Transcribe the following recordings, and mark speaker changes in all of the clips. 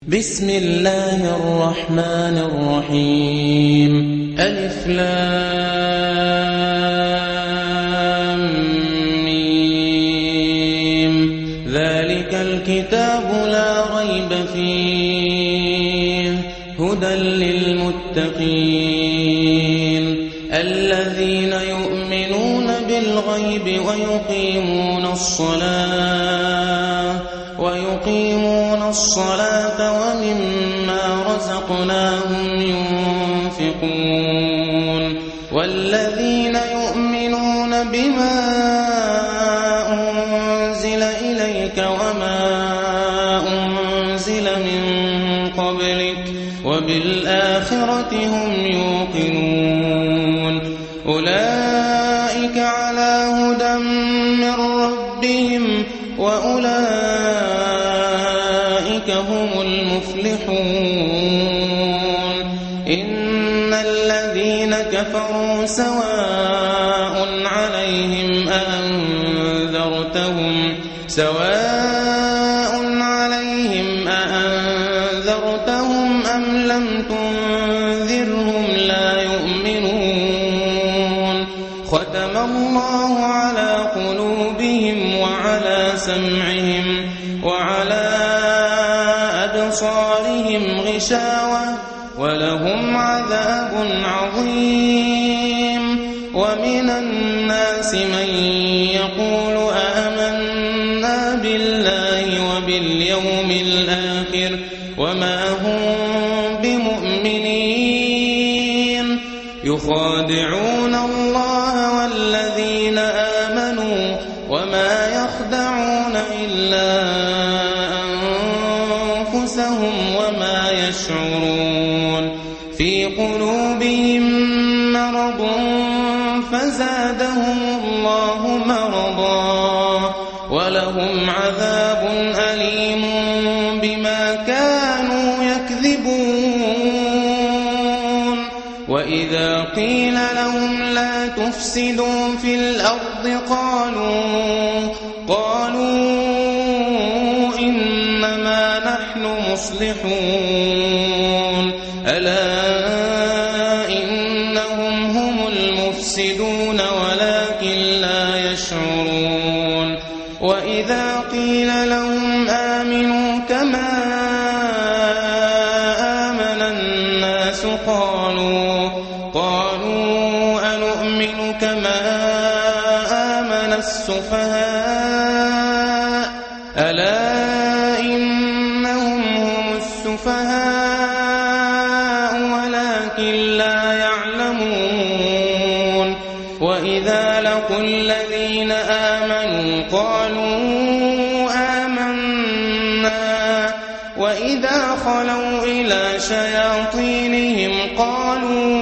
Speaker 1: بسم الله الرحمن الرحيم ألف لام ميم ذلك الكتاب لا ريب فيه هدى للمتقين الذين يؤمنون بالغيب ويقيمون الصلاة ومما رزقناهم ينفقون والذين يؤمنون بما أنزل إليك وما أنزل من قبلك وبالآخرة هم يوقنون أولئك على هدى من ربهم وأولئك هم المفلحون إن الذين كفروا سواء عليهم أأنذرتهم أم لم تنذرهم لا يؤمنون ختم الله على قلوبهم وعلى سمعهم وعلى أبصارهم غشاوة ولهم عذاب عظيم ومن الناس من يقول آمنا بالله وباليوم الآخر وما هم بمؤمنين يخادعون الله والذين آمنوا وما يخدعون إلا أنفسهم وما يشعرون في قلوبهم مرض فزادهم الله مرضا ولهم عذاب أليم بما كانوا يكذبون وإذا قيل لهم لا تفسدوا في الأرض قالوا إنما نحن مصلحون ألا إنهم هم المفسدون ولكن لا يشعرون وإذا قيل لهم آمنوا كما آمن الناس قالوا أنؤمن كما آمن السفهاء ألا إنهم هم السفهاء ولكن لا يعلمون وإذا لقوا الذين آمنوا قالوا آمنا وإذا خلوا إلى شياطينهم قالوا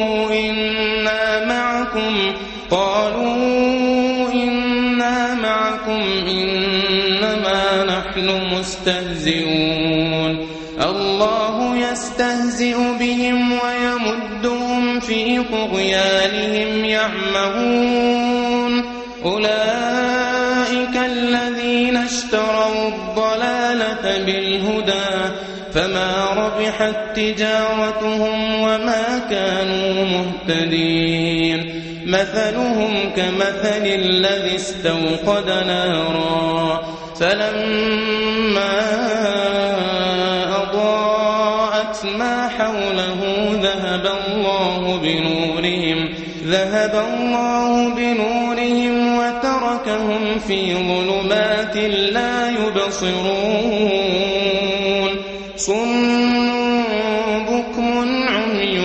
Speaker 1: إنا معكم إنما نحن مستهزئون الله يستهزئ بهم ويمدهم في طغيانهم يعمهون أولئك الذين اشتروا الضلالة بالهدى فما ربحت تجارتهم وما كانوا مهتدين مثلهم كمثل الذي استوقد نارا فلما أضاءت ما حوله ذهب الله بنورهم وتركهم في ظلمات لا يبصرون صم بكم عمي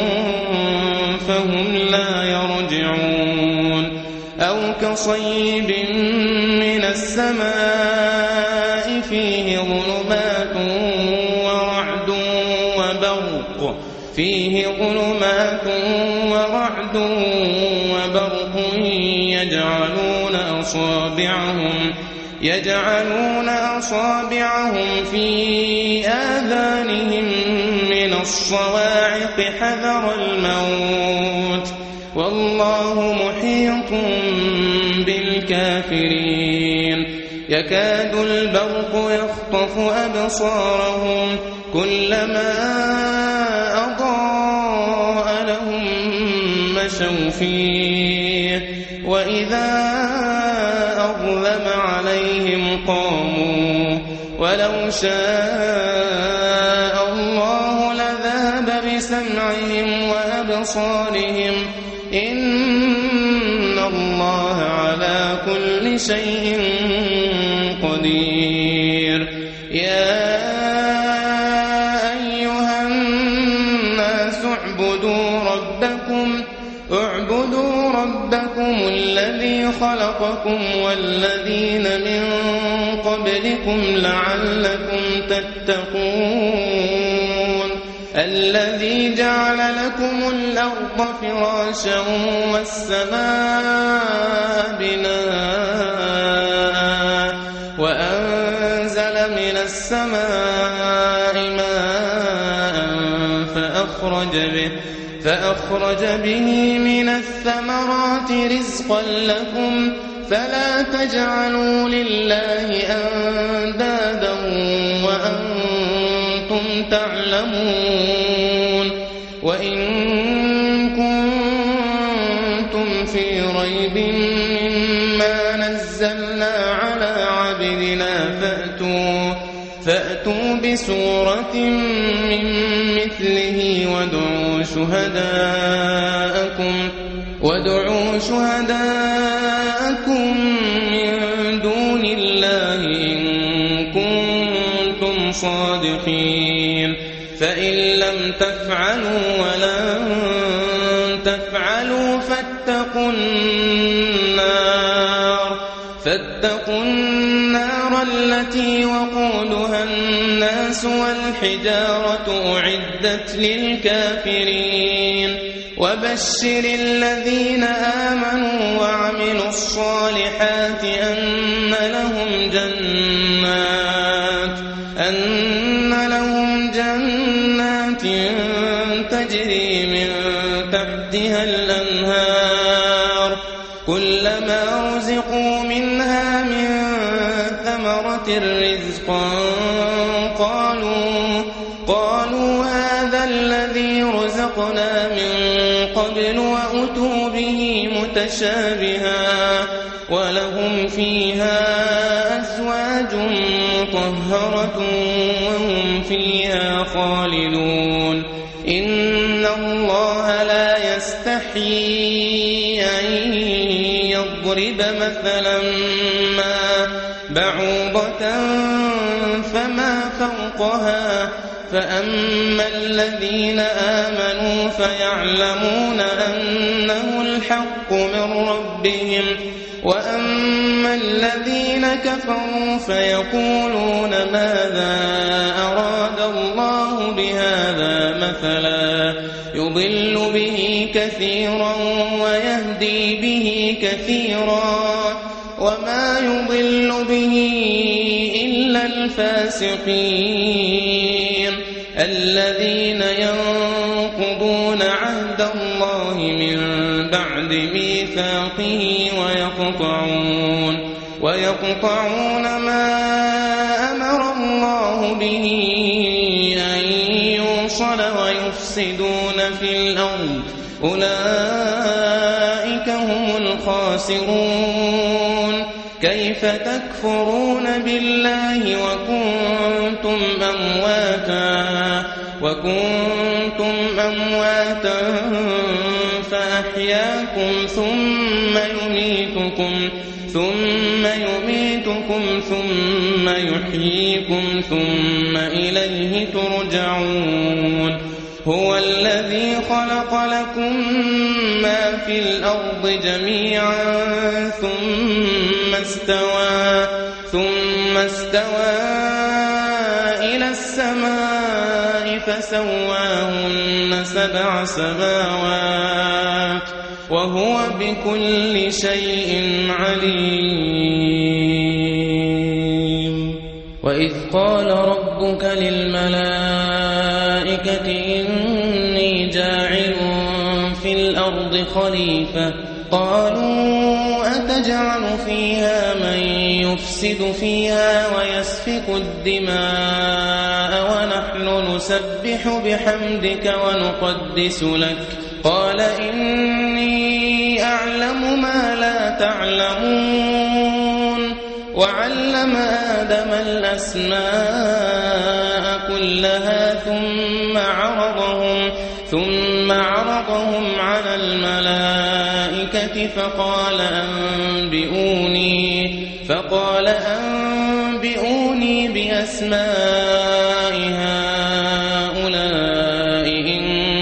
Speaker 1: فهم لا يرجعون أو كصيب من السماء فيه ظلمات ورعد وبرق يجعلون أصابعهم في آذانهم من الصواعق حذر الموت والله محيط بالكافرين يكاد البرق يخطف أبصارهم كلما أضاء لهم مشوا فيه وإذا أظلم عليهم قاموا ولو شاء الله لذهب بسمعهم وأبصارهم إن الله على كل شيء قدير يا أيها الناس اعبدوا ربكم الذي خلقكم والذين من قبلكم لعلكم تتقون الذي جعل لكم الأرض فراشا والسماء بناء وأنزل من السماء ماء فأخرج به من الثمرات رزقا لكم فلا تجعلوا لله أندادا وأنتم تعلمون وإن كنتم في ريب مما نزلنا على عبدنا فأتوا بسورة من مثله وادعوا شهداءكم من دون الله إن كنتم صادقين فإن لم تفعلوا ولن تفعلوا فاتقوا النار التي وقودها الناس والحجارة أعدت للكافرين وبشر الذين آمنوا وعملوا الصالحات أن لهم جنات تجري من تحتها الأنهار كلما رزقوا منها من ثمرة رزقا قالوا هذا الذي رزقنا من قبل وأتوا به متشابها ولهم فيها أزواج مطهرة وهم فيها خالدون إن الله لا يستحيي أن يضرب مثلا ما بعوضة فما فوقها فأما الذين آمنوا فيعلمون أنه الحق من ربهم وأما الذين كفروا فيقولون ماذا أراد الله بهذا مثلا يضل به كثيرا ويهدي به كثيرا وما يضل به إلا الفاسقين الذين ينقضون عهد الله من بعد ميثاقه ويقطعون ما أمر الله به أن يوصل ويفسدون في الأرض أولئك هم الخاسرون كيف تكفرون بالله وكنتم أمواتا فأحياكم ثم يميتكم ثم يحييكم ثم إليه ترجعون هو الذي خلق لكم ما في الأرض جميعا ثم استوى إلى السماء فسواهن 7 سماوات وهو بكل شيء عليم وإذ قال ربك للملائكة إني جاعل في الأرض خليفة قالوا أتجعل فيها من يفسد فيها ويسفك الدماء ونحن نسبح بحمدك ونقدس لك قال إني أعلم ما لا تعلمون وعلم آدم الأسماء كلها ثم عرضهم على الملائكة فقال أنبئوني بأسماء هؤلاء إن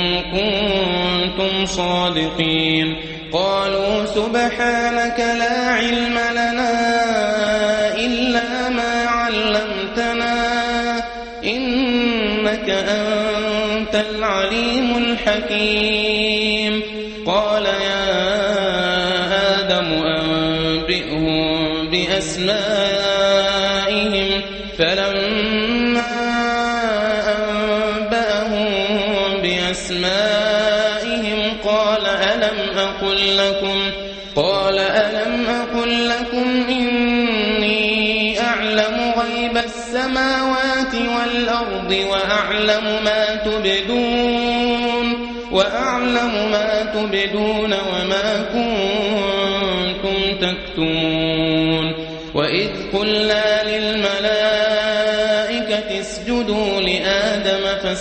Speaker 1: كنتم صادقين قالوا سبحانك لا علم لنا إلا ما علمتنا إنك أنت العليم الحكيم قال يا آدم أنبئهم بأسمائهم فلما أنبأهم بأسمائهم قال ألم أقل لكم إني أعلم غيب السماوات والأرض وأعلم ما تبدون وما كنتم تكتمون وإذ قلنا للملائكة اسجدوا لآدم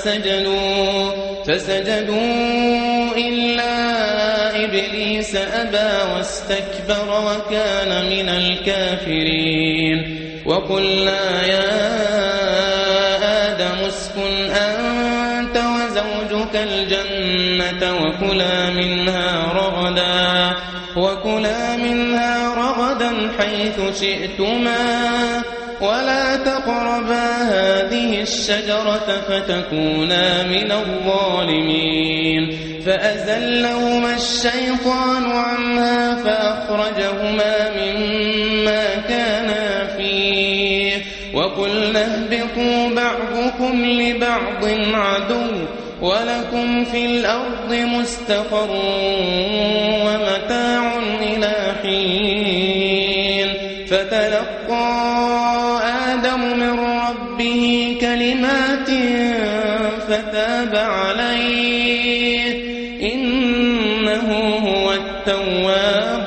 Speaker 1: فسجدوا إلا إبليس أبى واستكبر وكان من الكافرين وقلنا يا آدم اسكن أنت وزوجك الجنة وكلا منها رغدا حيث شئتما ولا تقربا هذه الشجرة فتكونا من الظالمين فأزلهما الشيطان عنها فأخرجهما مما كانا فيه وقلنا اهبطوا بعضكم لبعض عدو ولكم في الأرض مستقر ومتاع إلى حين فتلقى آدم من ربه كلمات فتاب عليه إنه هو التواب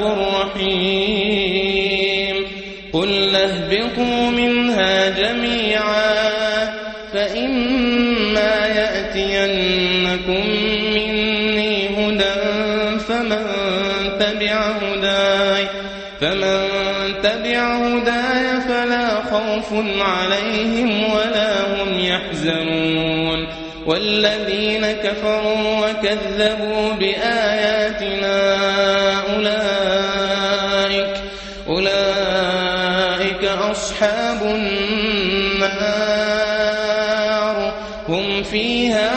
Speaker 1: الرحيم قلنا اهبطوا منها جميعا فإما يأتينكم مني هدى فمن تبع هداي فلا خوف عليهم ولا هم يحزنون والذين كفروا وكذبوا بآياتنا أولئك أصحاب النار هم فيها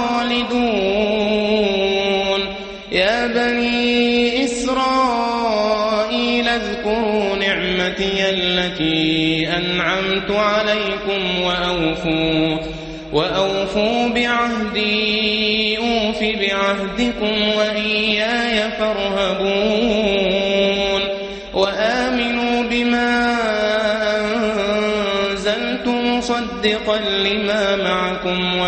Speaker 1: خالدون يا بني إسرائيل اذكروا نعمتي التي أنعمت عليكم وأوفوا بعهدي أوف بعهدكم وإياي فارهبون وآمنوا بما أنزلت مصدقا لما معكم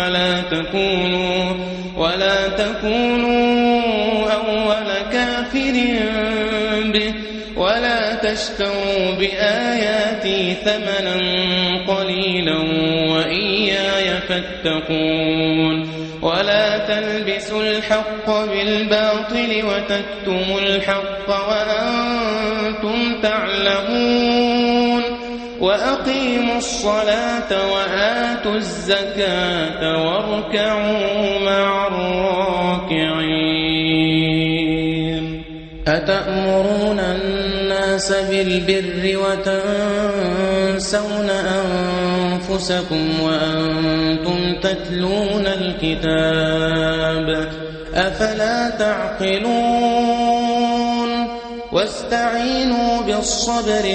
Speaker 1: ولا تكونوا أول كافر به ولا تشتروا بآياتي ثمنا قليلا وإياي فاتقون ولا تلبسوا الحق بالباطل وتكتموا الحق وأنتم تعلمون وأقيموا الصلاة وآتوا الزكاة واركعوا مع الراكعين أتأمرون الناس بالبر وتنسون أنفسكم وأنتم تتلون الكتاب أفلا تعقلون واستعينوا بالصبر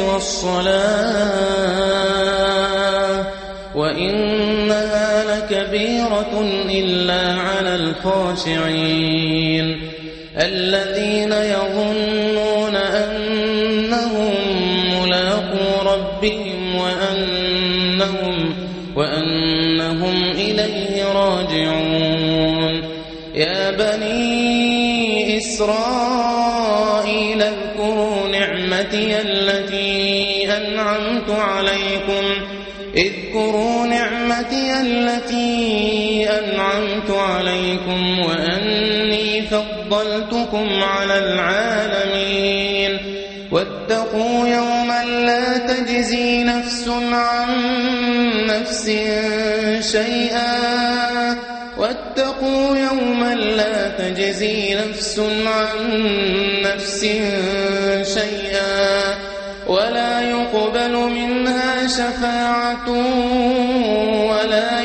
Speaker 1: والصلاة وإنها لكبيرة إلا على الخاشعين الذين يظنون أنهم ملاقو ربهم وأنهم إليه راجعون. يا بني إسرائيل اذكروا نعمتي التي أنعمت عليكم وأني فضلتكم على العالمين. واتقوا يوما لا تجزي نفس عن نفس شيئا ولا يقبل منها شفاعة ولا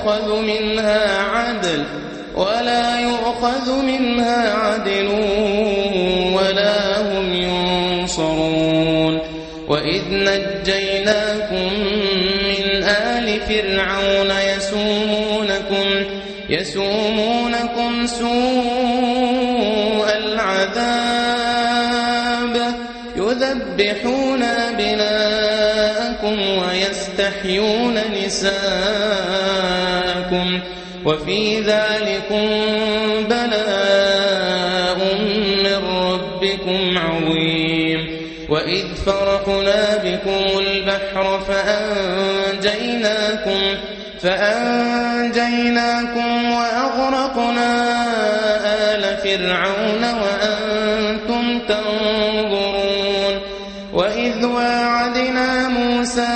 Speaker 1: يؤخذ منها عدل ولا هم ينصرون. وإذ نجيناكم من آل فرعون يسومونكم سوء العذاب يذبحون أبناءكم ويستحيون نساءكم وفي ذلكم بلاء من ربكم عظيم. وإذ فرقنا بكم البحر فأنجيناكم وأغرقنا آل فرعون وأنتم تنظرون. وإذ واعدنا موسى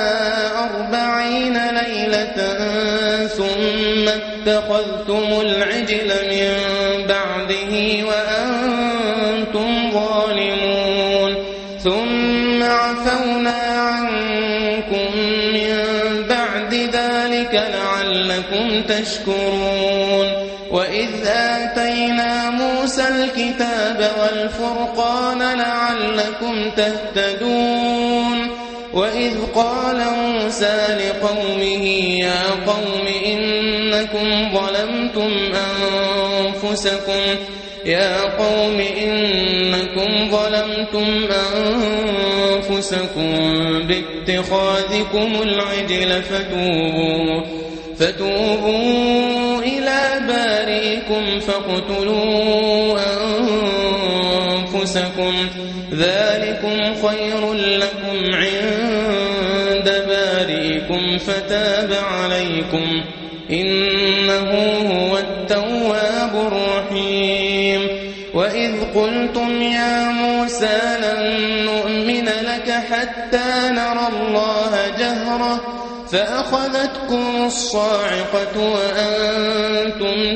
Speaker 1: 40 ليلة ثم اتخذتم العجل من بعده وأنتم ظالمون. ثم عفونا عنكم من بعد ذلك لعلكم تشكرون. وإذ آتينا موسى الكتاب والفرقان لعلكم تهتدون. وإذ قال موسى لقومه يا قوم إنكم ظلمتم أنفسكم باتخاذكم العجل فتوبوا إلى بارئكم فاقتلوا أنفسكم ذلكم خير لكم عند بارئكم فتاب عليكم إنه هو التواب الرحيم. وإذ قلتم يا موسى لن نؤمن لك حتى نرى الله جهرة فأخذتكم الصاعقة وأنتم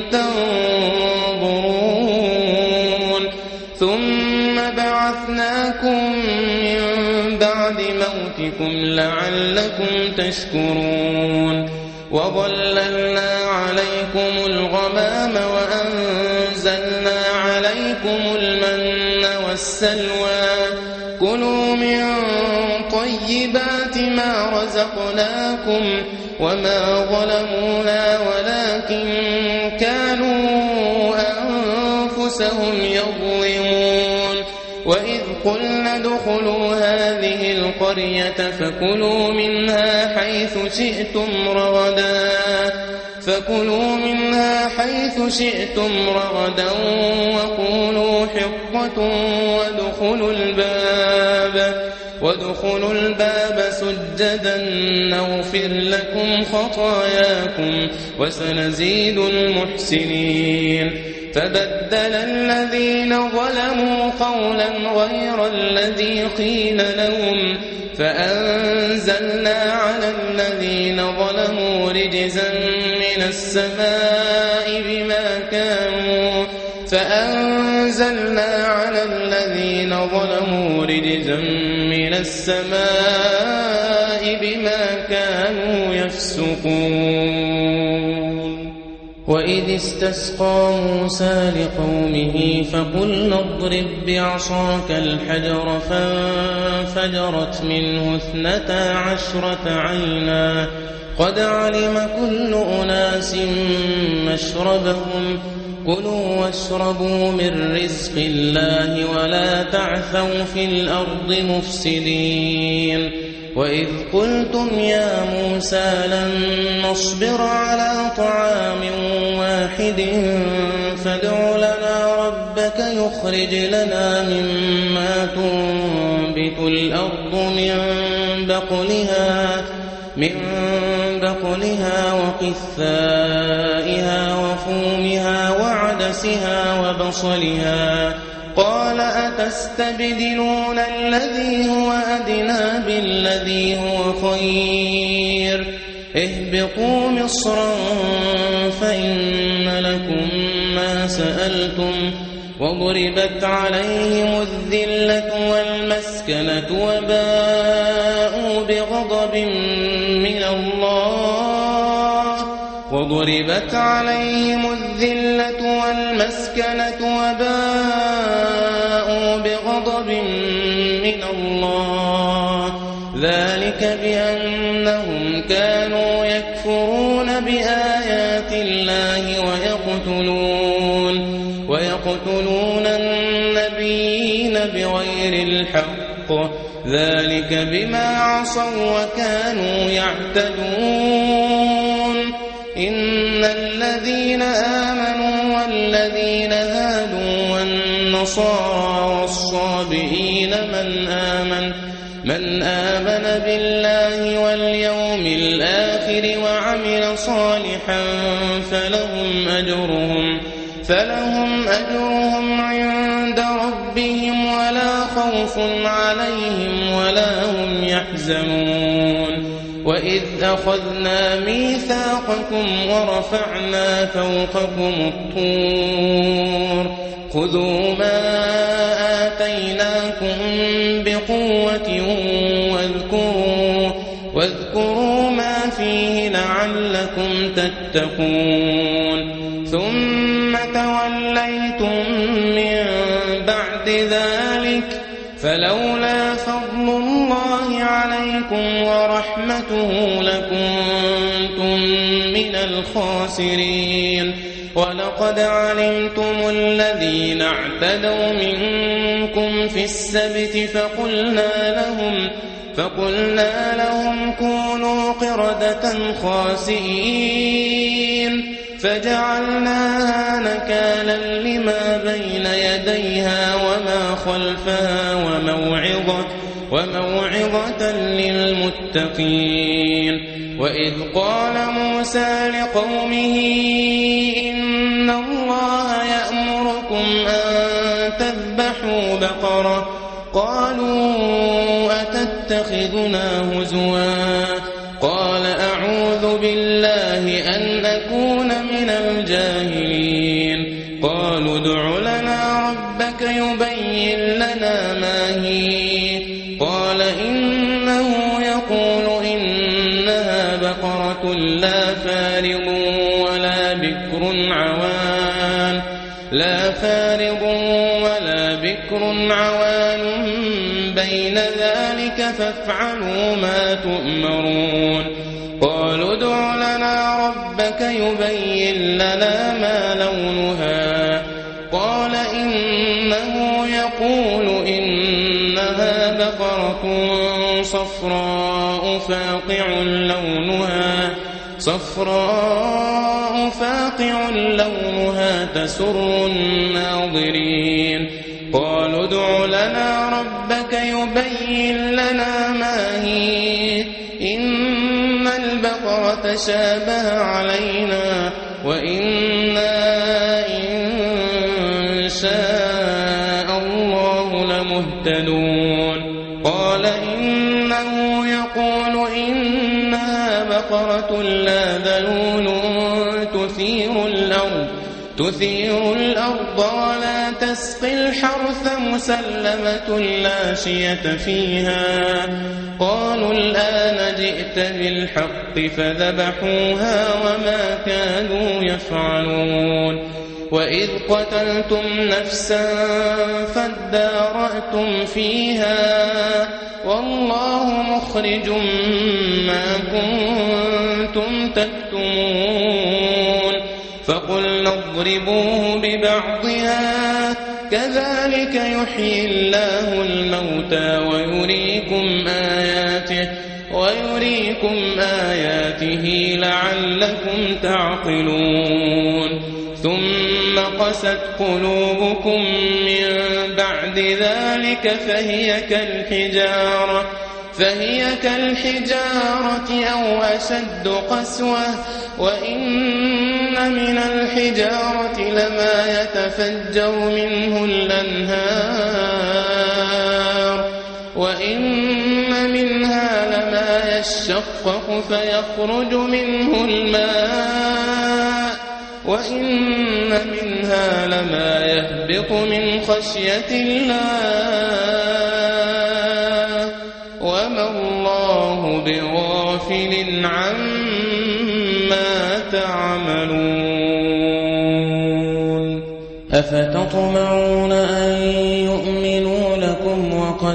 Speaker 1: تنظرون. ثم بعثناكم من بعد موتكم لعلكم تشكرون. وظللنا عليكم الغمام وأنزلنا عليكم المن والسلوى كلوا من طيبات ما رزقناكم وما ظلمونا ولكن كانوا أنفسهم يظلمون. وإذ قلنا ادخلوا هذه القرية فكلوا منها حيث شئتم رغدا وقولوا حطة وادخلوا الباب سجدا نغفر لكم خطاياكم وسنزيد المحسنين. فبدل الذين ظلموا قولا غير الذي قيل لهم فأنزلنا على الذين ظلموا رجزا من السماء بما كانوا يفسقون. وإذ استسقى موسى لقومه فقلنا اضرب بعصاك الحجر فانفجرت منه 12 عينا قد علم كل أناس مشربهم كلوا واشربوا من رزق الله ولا تعثوا في الأرض مفسدين. وإذ قلتم يا موسى لن نصبر على طعام واحد فادع لنا ربك يخرج لنا مما تنبت الأرض من بقلها وقثائها وفومها وعدسها وبصلها قال أتستبدلون الذي هو أدنى بالذي هو خير اهبطوا مصرا فإن لكم ما سألتم وضربت عليهم الذلة والمسكنة وباءوا بغضب من الله ذلك بأنهم كانوا يكفرون بآيات الله ويقتلون النبيين بغير الحق ذلك بما عصوا وكانوا يعتدون إن الذين آمنوا والذين هادوا والنصارى والصابئين من آمن بالله واليوم الآخر وعمل صالحا فلهم أجرهم عند ربهم ولا خوف عليهم ولا هم يحزنون وإذ أخذنا ميثاقكم ورفعنا فوقكم الطور خذوا ما آتيناكم بقوة واذكروا ما فيه لعلكم تتقون ثم توليتم من بعد ذلك فلولا فضل الله عليكم ورحمته لكنتم من الخاسرين ولقد علمتم الذين اعتدوا منكم في السبت فقلنا لهم كونوا قردة خاسئين فجعلناها نكالا لما بين يديها وما خلفها وموعظة للمتقين وإذ قال موسى لقومه إن الله يأمركم أن تذبحوا بقرة قالوا أتتخذنا هزوا قال أعوذ بالله أن أكون من الجاهلين قالوا ادع لنا ربك يبين لنا ما هي قال إنه يقول إنها بقرة لا فارض ولا بكر عوان بين ذلك فافعلوا ما تؤمرون قالوا ادع لنا ربك يبين لنا ما لونها قال إنه يقول إنها بقرة صفراء فاقع لونها تسر الناظرين قالوا ادع لنا ربك يبين لنا ما هي إن البقرة شابه علينا وإنا إن شاء الله لمهتدون قال إنه يقول إنها بقرة لا ذلول تثير الأرض ولا تسقي الحرث مسلمة لا شية فيها قالوا الآن جئت بالحق فذبحوها وما كانوا يفعلون وإذ قتلتم نفسا فادارأتم فيها والله مخرج ما كنتم تكتمون فقلنا اضربوه ببعضها كذلك يحيي الله الموتى ويريكم آياته لعلكم تعقلون ثم قست قلوبكم من بعد ذلك فهي كالحجارة أو أشد قسوة وإن من الحجارة لما يتفجر منه الأنهار وإن منها لما يشقق فيخرج منه الماء وإن منها لما يهبط من خشية الله وما الله بغافل عما تعملون أفتطمعون أن يؤمنوا لكم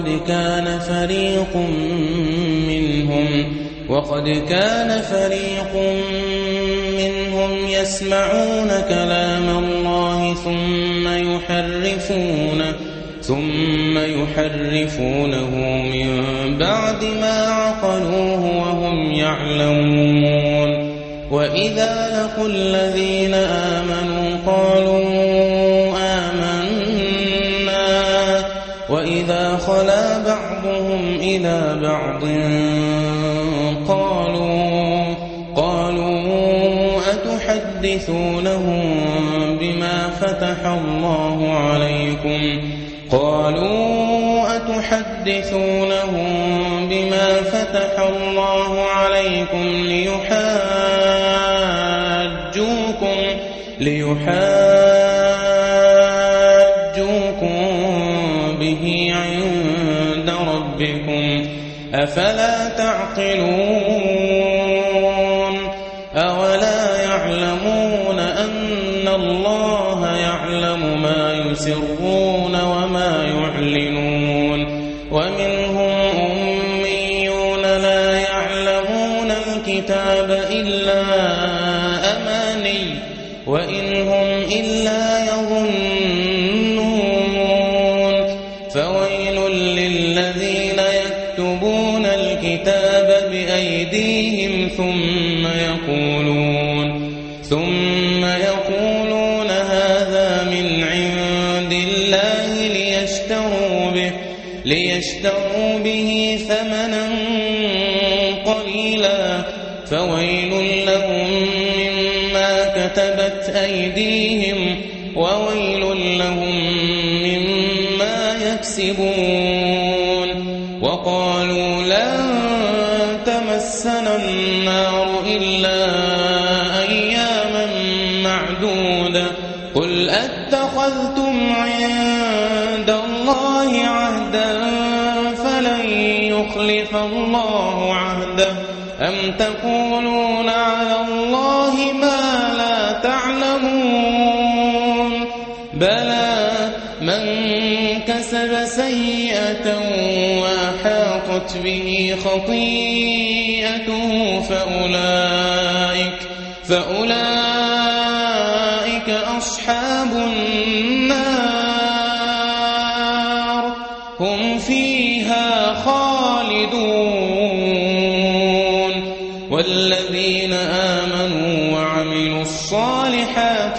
Speaker 1: وقد كان فريق منهم يسمعون كلام الله ثم يحرفونه من بعد ما عقلوه وهم يعلمون وإذا لقوا الذين آمنوا قالوا آمنا وإذا خلا بعضهم إلى بعض قالوا أتحدثونهم بما فتح الله عليكم ليحاجوكم به عند ربكم أفلا تعقلون أولا يعلمون أن الله يعلم ما يسرون وما يعلنون ومنهم أميون لا يعلمون الكتاب إلا أماني وإن هم إلا يظنون فويل للذين يكتبون الكتاب بأيديهم ثم يقولون هذا من عند الله ليشتروا به ثمنا قليلا فويل لهم مما كتبت أيديهم وويل لهم مما يكسبون وقالوا لن تمسنا النار إلا أياما معدودة قل أتخذتم عند الله عهدا فلن يخلف الله عهده أم تقولون على الله ما لا تعلمون بلى من كسب سيئة وأحاطت به خطيئته فأولئك أصحاب النار هم فيها خالدون والذين آمنوا وعملوا الصالحات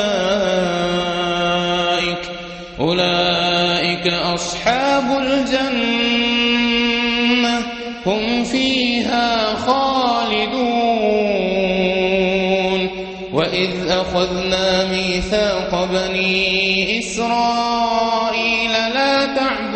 Speaker 1: أولئك أصحاب الجنة هم فيها خالدون وإذ أخذنا ميثاق بني إسرائيل لا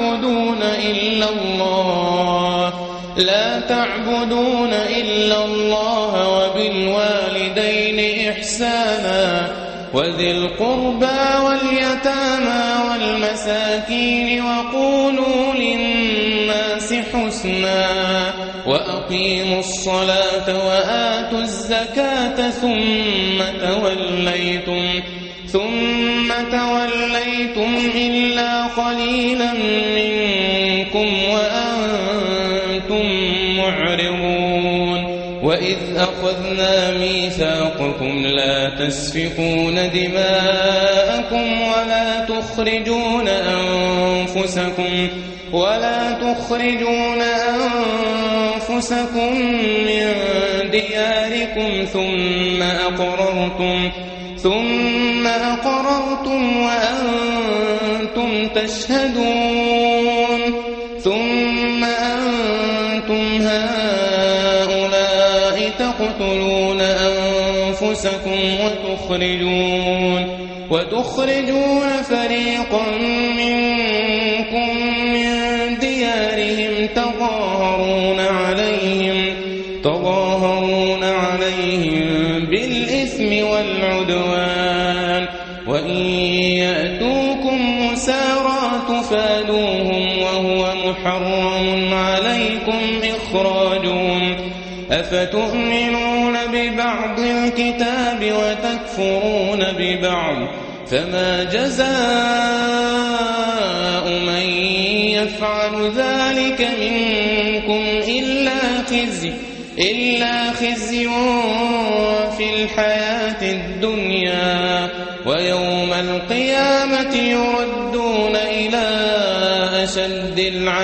Speaker 1: تعبدون إلا الله وبالوالدين إحسانا وذي القربى واليتامى والمساكين وقولوا للناس حسنا وأقيموا الصلاة وآتوا الزكاة ثم توليتم إلا قليلا منكم وأنتم معرضون وإذ أخذنا ميثاقكم لا تسفكون دماءكم ولا تخرجون أنفسكم من دياركم ثم أقررتم وأنتم تشهدون ثم أنتم هؤلاء تقتلون أنفسكم وتخرجون فريقا منكم من ديارهم تظاهرون عليهم بالإثم والعدوان وإن يأتوكم مسارى تفادوهم وهو محرم عليكم إخراجهم أفتؤمنون ببعض الكتاب وتكفرون ببعض فما جزاء من يفعل ذلك منكم إلا خزي في الحياة الدنيا ويوم القيامة يردون إلى أشد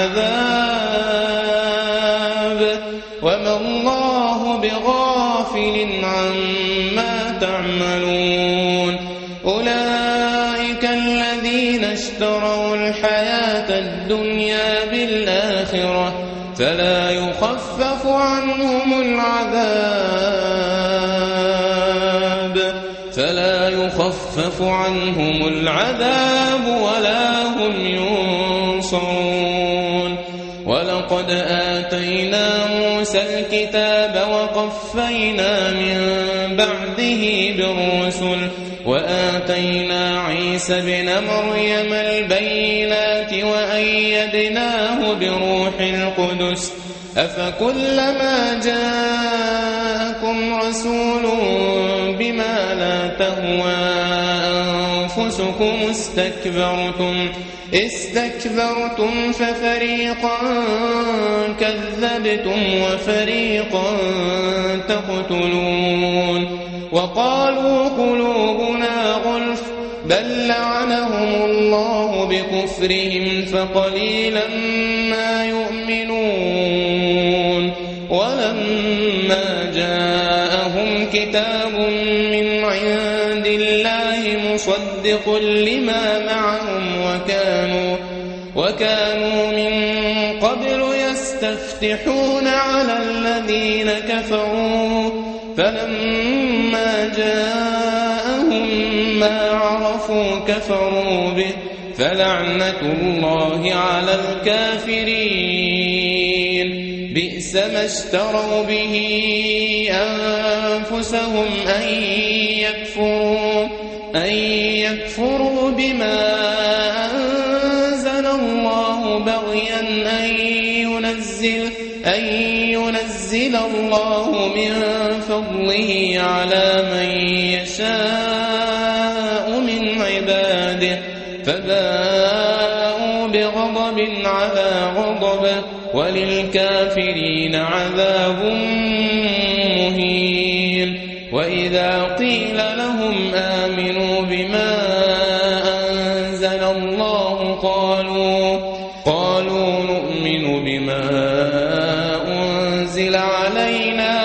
Speaker 1: العذاب وما الله بغافل عما تعملون أولئك الذين اشتروا الحياة الدنيا بالآخرة فلا يخفف عنهم العذاب ولا هم ينصرون ولقد آتينا موسى الكتاب وقفينا من بعده بالرسل وآتينا عيسى ابن مريم البينات وأيدناه بروح القدس أفكلما جاءكم رسول بما لا تهوى أنفسكم استكبرتم ففريقا كذبتم وفريقا تقتلون وقالوا قلوبنا غلف بل لعنهم الله بكفرهم فقليلا ما يؤمنون ولما جاءهم كتاب من عند الله مصدق لما معهم وكانوا من قبل يستفتحون على الذين كفروا فلما جاءهم ما عرفوا كفروا به فلعنة الله على الكافرين بئس ما اشتروا به أنفسهم أن يكفروا بما أنزل الله بغيا أن ينزل الله من فضله على من يشاء من عباده فباءوا بغضب على غضب وللكافرين عذاب مهين وإذا قيل لهم آمنوا بما أنزل الله قالوا نؤمن بما أنزل علينا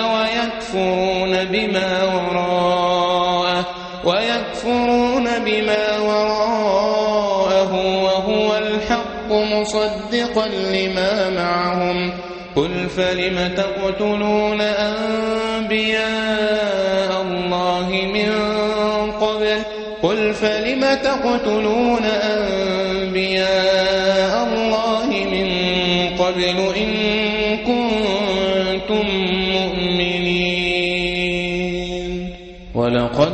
Speaker 1: ويكفرون بما وراءه وهو الحق مصدقا لما معهم قل فلم تقتلون أنبياء الله من قبل إن كنتم مؤمنين ولقد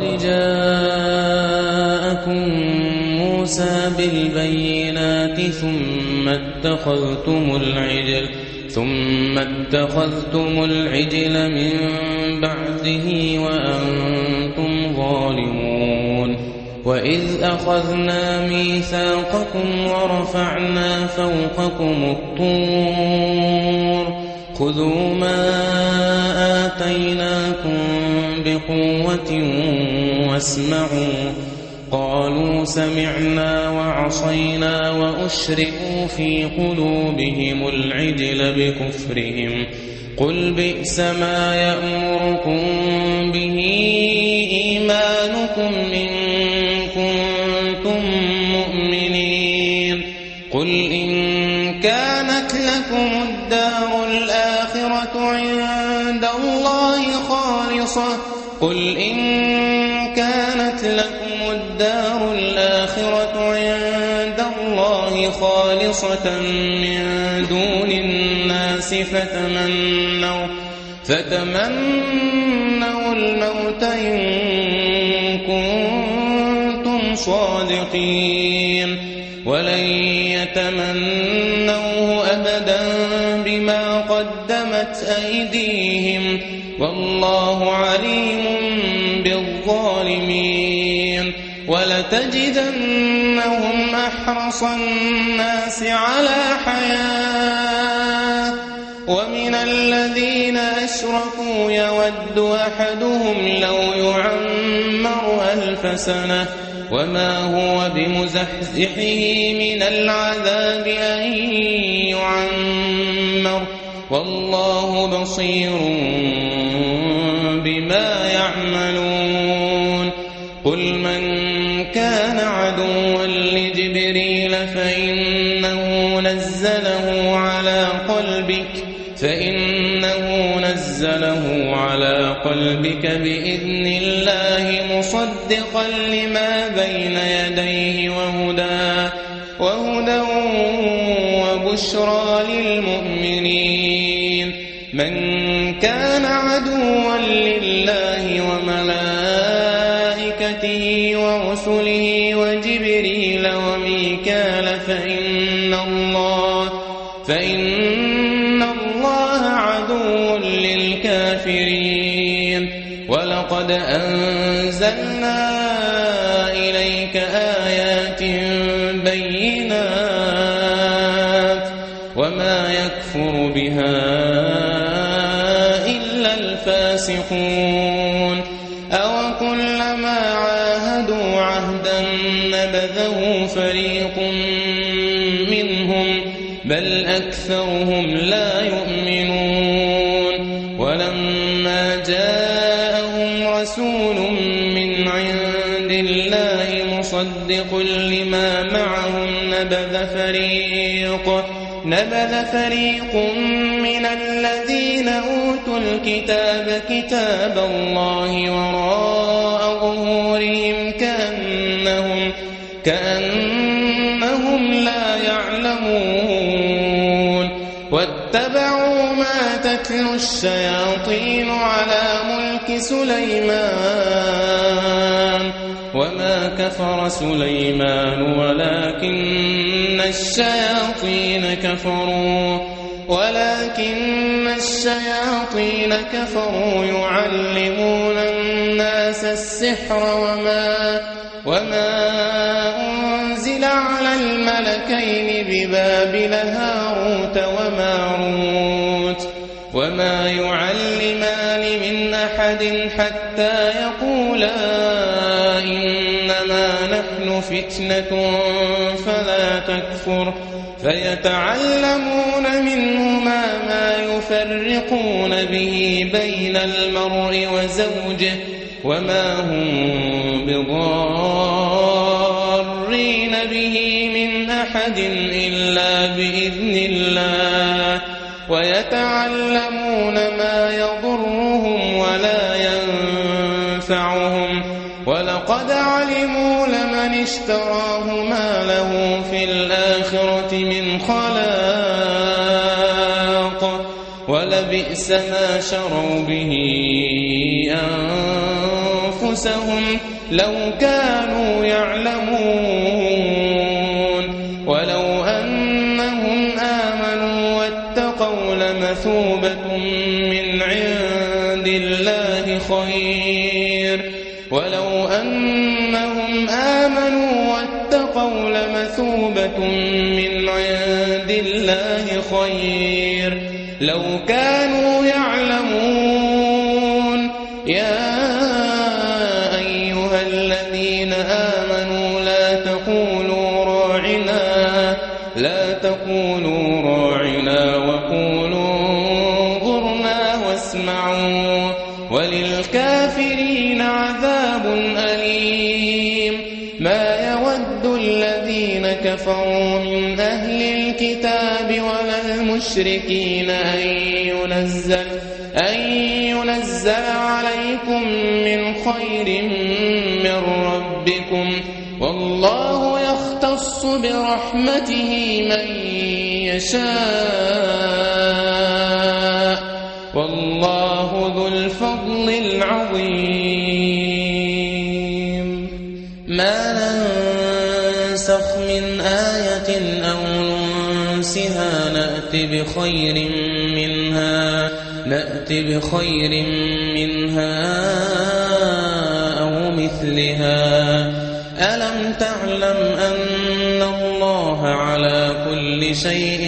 Speaker 1: جاءكم موسى بالبينات ثم اتخذتم العجل من بعده وأنتم ظالمون وإذ أخذنا ميثاقكم ورفعنا فوقكم الطور خذوا ما آتيناكم بقوة واسمعوا. قالوا سمعنا وعصينا وأشربوا في قلوبهم العجل بكفرهم. قل بئس ما يأمركم به إيمانكم إن كنتم مؤمنين. قل إن كانت لكم الدار الآخرة عند الله خالصة من دون الناس فتمنوا الموت إن كنتم صادقين. ولن يتمنوه أبدا بما قدمت أيديهم والله عليم بالظالمين. ولتجدنهم أحرص الناس على حياة ومن الذين أشركوا يود أحدهم لو يعمر 1000 سنة وما هو بمزحزحه من العذاب أن يعمر والله بصير بما يعملون. قل من كان عدوا لجبريل فإنه نزله على قلبك بإذن الله مصدقا لما بين يديه وهدى وبشرى للمؤمنين. من كان عدوا لله وملائكته ورسله وجبريل وميكال فإن الله عدو للكافرين. ولقد أنزلنا إليك آيات بينات وما يكفر بها إلا الفاسقون. أوكلما عاهدوا عهدا نبذه فريق منهم بل أكثرهم لا يؤمنون. ولما جاءهم رسول من عند الله مصدق لما معهم نبذ فريق من الذين أوتوا الكتاب كتاب الله وراء ظهورهم كأنهم لا يعلمون. واتبعوا ما تتلو الشياطين على ملك سليمان وما كفر سليمان ولكن الشياطين كفروا يعلمون الناس السحر وما أنزل على الملكين ببابل هاروت وماروت وما يعلمان من أحد حتى يقولا إنما نحن فتنة فلا تكفر. فيتعلمون منهما ما يفرقون به بين المرء وزوجه وما هم بضارين به من أحد إلا بإذن الله. ويتعلمون ما يضرهم ولا ينفعهم ولقد علموا لمن اشتراه ما له في الآخرة من خلاق ولبئس ما شروا به أنفسهم لو كانوا يعلمون. ولو أنهم آمنوا واتقوا لمثوبة من عند الله خير. ولو أنهم آمنوا واتقوا لمثوبة من عند الله خير لو كانوا يعلمون. يا أيها الذين آمنوا لا تقولوا راعنا وقولوا انظرنا واسمعوا وللكافرين عذاب أليم. ما يود الذين كفروا من أهل الكتاب ولا المشركين أن ينزل عليكم من خير من ربكم، والله يختص برحمته من يشاء، والله ذو الفضل العظيم. ما ننسخ من آية أو ننسها نأت بخير منها أو مثلها. ألم تعلم أن الله على كل شيء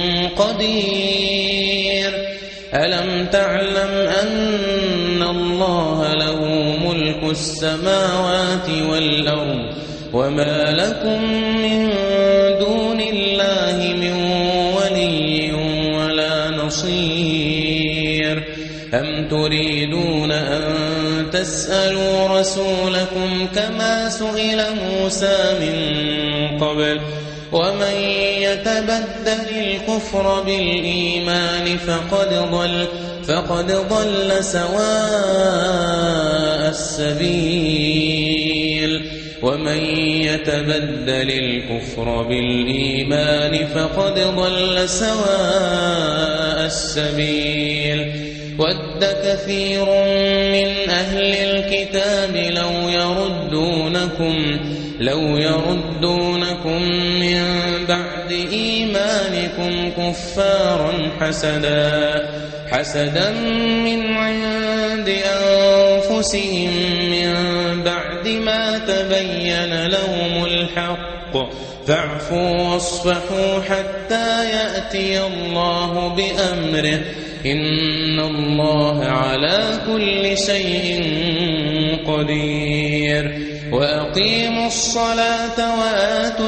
Speaker 1: قدير؟ ألم تعلم أن الله له ملك السماوات والأرض وما لكم من دون الله من ولي ولا نصير؟ أم تريدون أن تسألوا رسولكم كما سئل موسى من قبل؟ ومن يتبدل الكفر بالإيمان فقد ضل سواء السبيل. ومن يتبدل الكفر بالإيمان فقد ضل سواء السبيل. ود كثير من أهل الكتاب لو يردونكم من بعد إيمانكم كفارا حسدا من عند أنفسهم من بعد ما تبين لهم الحق، فاعفوا واصفحوا حتى يأتي الله بأمره، إن الله على كل شيء قدير. وأقيموا الصلاة وآتوا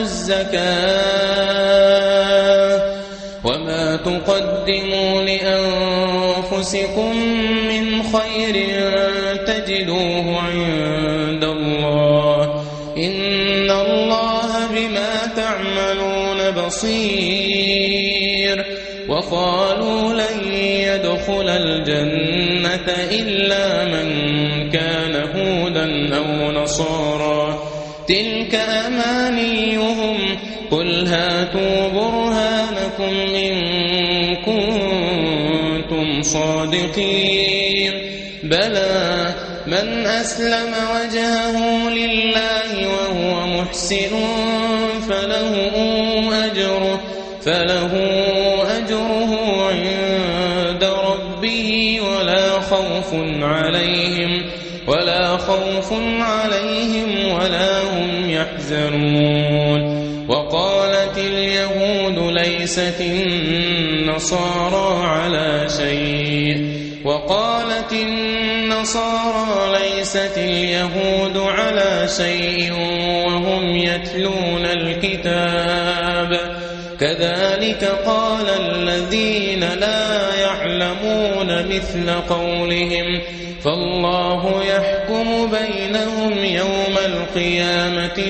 Speaker 1: الزكاة وما تقدموا لأنفسكم من خير تجدوه عند الله، إن الله بما تعملون بصير. وقالوا لن يدخل الجنة إلا من كان هودا أو نصارى، تلك أمانيهم، قل هاتوا برهانكم إن كنتم صادقين. بلى من أسلم وجهه لله وهو محسن فله أجره عند ربه ولا خوف عليهم ولا هم يحزنون. وقالت اليهود ليست النصارى ليست اليهود على شيء وهم يتلون الكتاب، كذلك قال الذين لا يعلمون مثل قولهم، فالله يحكم بينهم يوم القيامة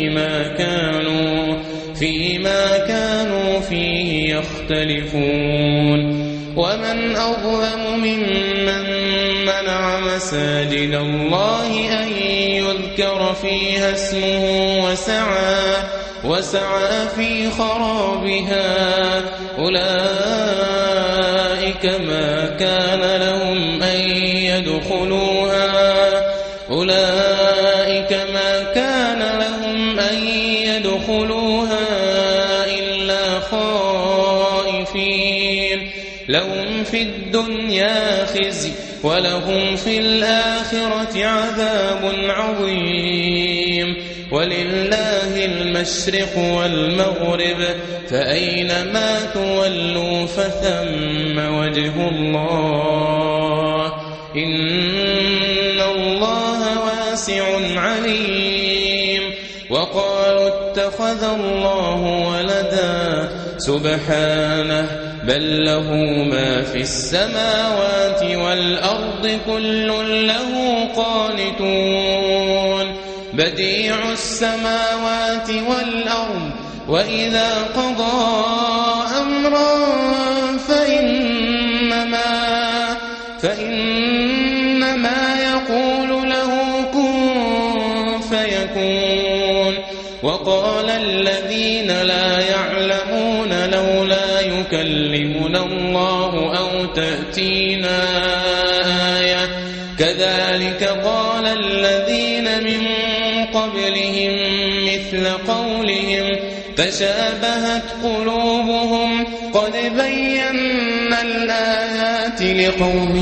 Speaker 1: فيما كانوا فيه يختلفون. ومن أظلم ممن منع مساجد الله أن يذكر فيها اسمه وسعى في خرابها، أولئك ما كان لهم أن يدخلوها إلا خائفين، لهم في الدنيا خزي ولهم في الآخرة عذاب عظيم. ولله المشرق والمغرب فأينما تولوا فثم وجه الله إن الله واسع عليم. وقالوا اتخذ الله ولدا سبحانه بل له ما في السماوات والأرض كل له قانتون بديع السماوات والأرض وإذا قضى أمرا فإنما يقول له كن فيكون. وقال الذين لا يعلمون لولا يكلمنا الله أو تأتينا آية كذلك قال الذين من قبلهم مثل قولهم تشابهت قلوبهم قد بينا الآيات لقوم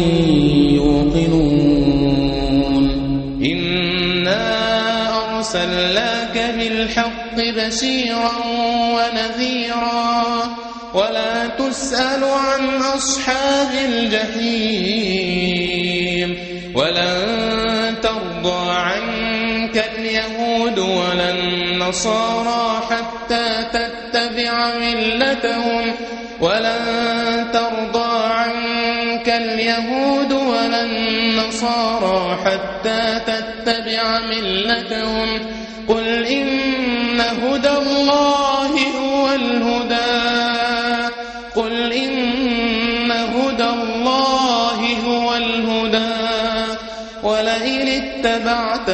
Speaker 1: يوقنون. إنا أرسلناك بالحق بشيرا ونذيرا ولا تسأل عن أصحاب الجحيم. ولن ترضى عنك اليهود ولا النصارى حتى تتبع ملتهم ولن ترضى عنك اليهود ولا النصارى حتى تتبع ملتهم قل إن هدى الله هو الهدى قل إن هدى الله هو الهدى ولئن اتبعت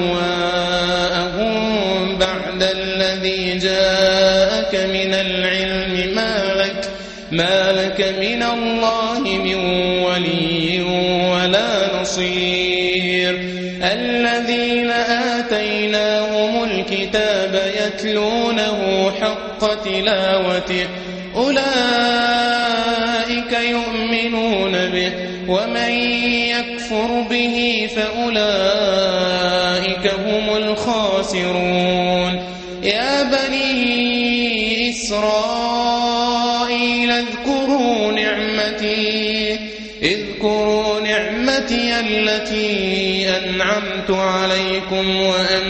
Speaker 1: أهواءهم بعد الذي جاءك من العلم ما لك من الله من ولي ولا نصير. الذين آتيناهم الكتاب يتلونه حق تلاوته أولئك يؤمنون به ومن يكفر به فأولئك هم الخاسرون. يا بني إسرائيل اذكروا نعمتي التي أنعمت عليكم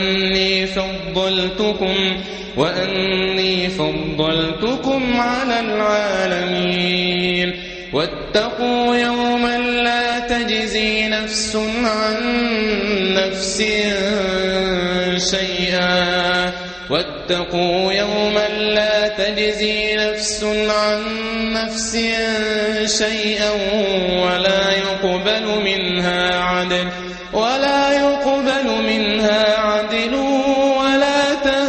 Speaker 1: وأني فضلتكم على العالمين. واتقوا يوما لا تجزي نفس عن نفس شيئا ولا يقبل منها عدل ولا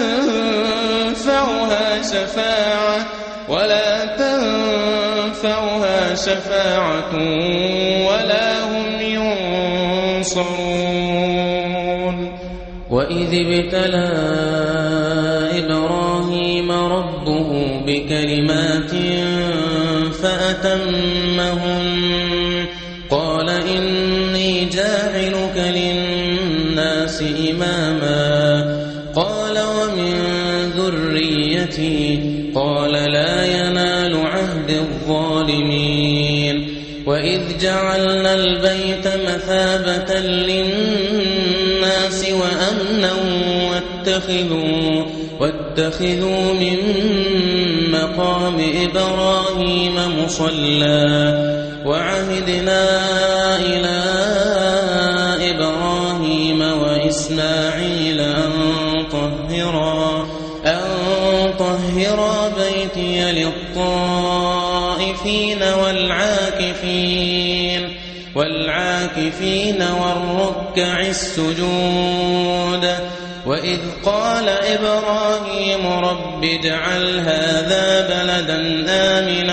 Speaker 1: تنفعها شفاعة ولا هم ينصرون. وإذ ابتلى إبراهيم ربه بكلمات فأتمهن قال إني جاعلك للناس إماما قال ومن ذريتي قال لا ينال عهد الظالمين. وإذ جعلنا البيت مثابة للناس وأمنا واتخذوا من مقام إبراهيم مصلى وعهدنا إلى إبراهيم وإسماعيل أن طهرا بيتي للطائفين والعاكفين والركع السجود. وإذ قال إبراهيم رب اجعل هذا بلدا آمنا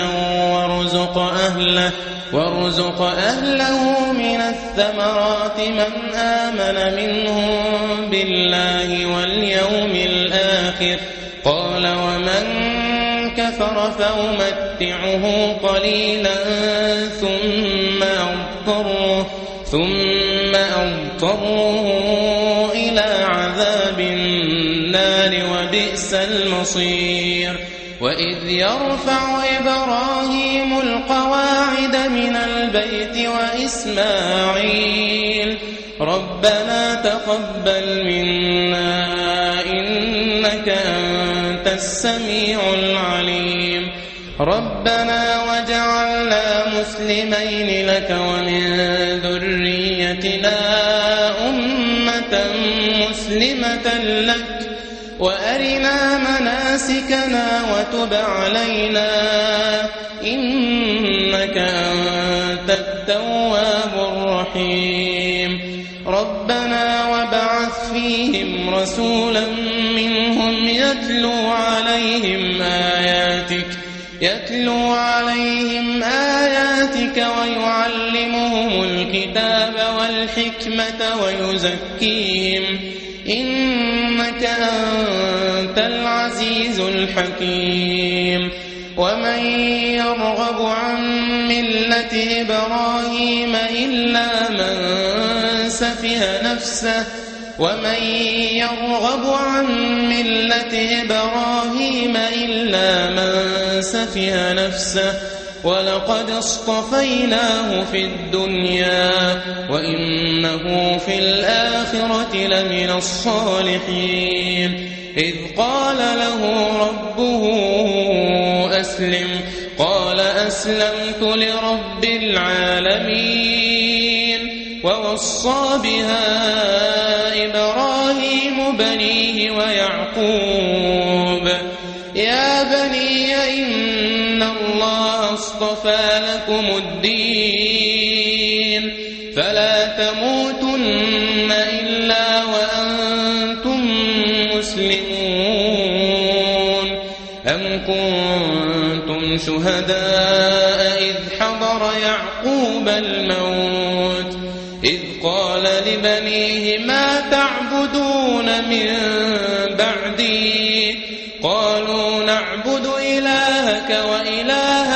Speaker 1: وارزق أهله من الثمرات من آمن منهم بالله واليوم الآخر قال ومن كفر فأمتعه قليلا ثم اضطروا إلى عذاب النار وبئس المصير وإذ يرفع إبراهيم القواعد من البيت وإسماعيل ربنا تقبل منا إنك أنت السميع العليم ربنا واجعلنا مسلمين لك ومن ذريتنا أمة مسلمة لك وأرنا مناسكنا وتب علينا إنك أنت التواب الرحيم ربنا وابعث فيهم رسولا منهم يتلو عليهم آياتك ويعلمهم الكتاب والحكمة ويزكيهم إنك أنت العزيز الحكيم ومن يرغب عن ملة إبراهيم إلا من سفه نفسه ومن يرغب عن ملة إبراهيم إلا من سفه نفسه ولقد اصطفيناه في الدنيا وإنه في الآخرة لمن الصالحين إذ قال له ربه أسلم قال أسلمت لرب العالمين ووصى بها إبراهيم بنيه ويعقوب يا بني إن الله اصطفى لكم الدين فلا تموتن إلا وأنتم مسلمون أم كنتم شهداء إذ حضر يعقوب الموت إذ قال لبنيه ما تعبدون من بعدي قالوا نعبد إلهك وإله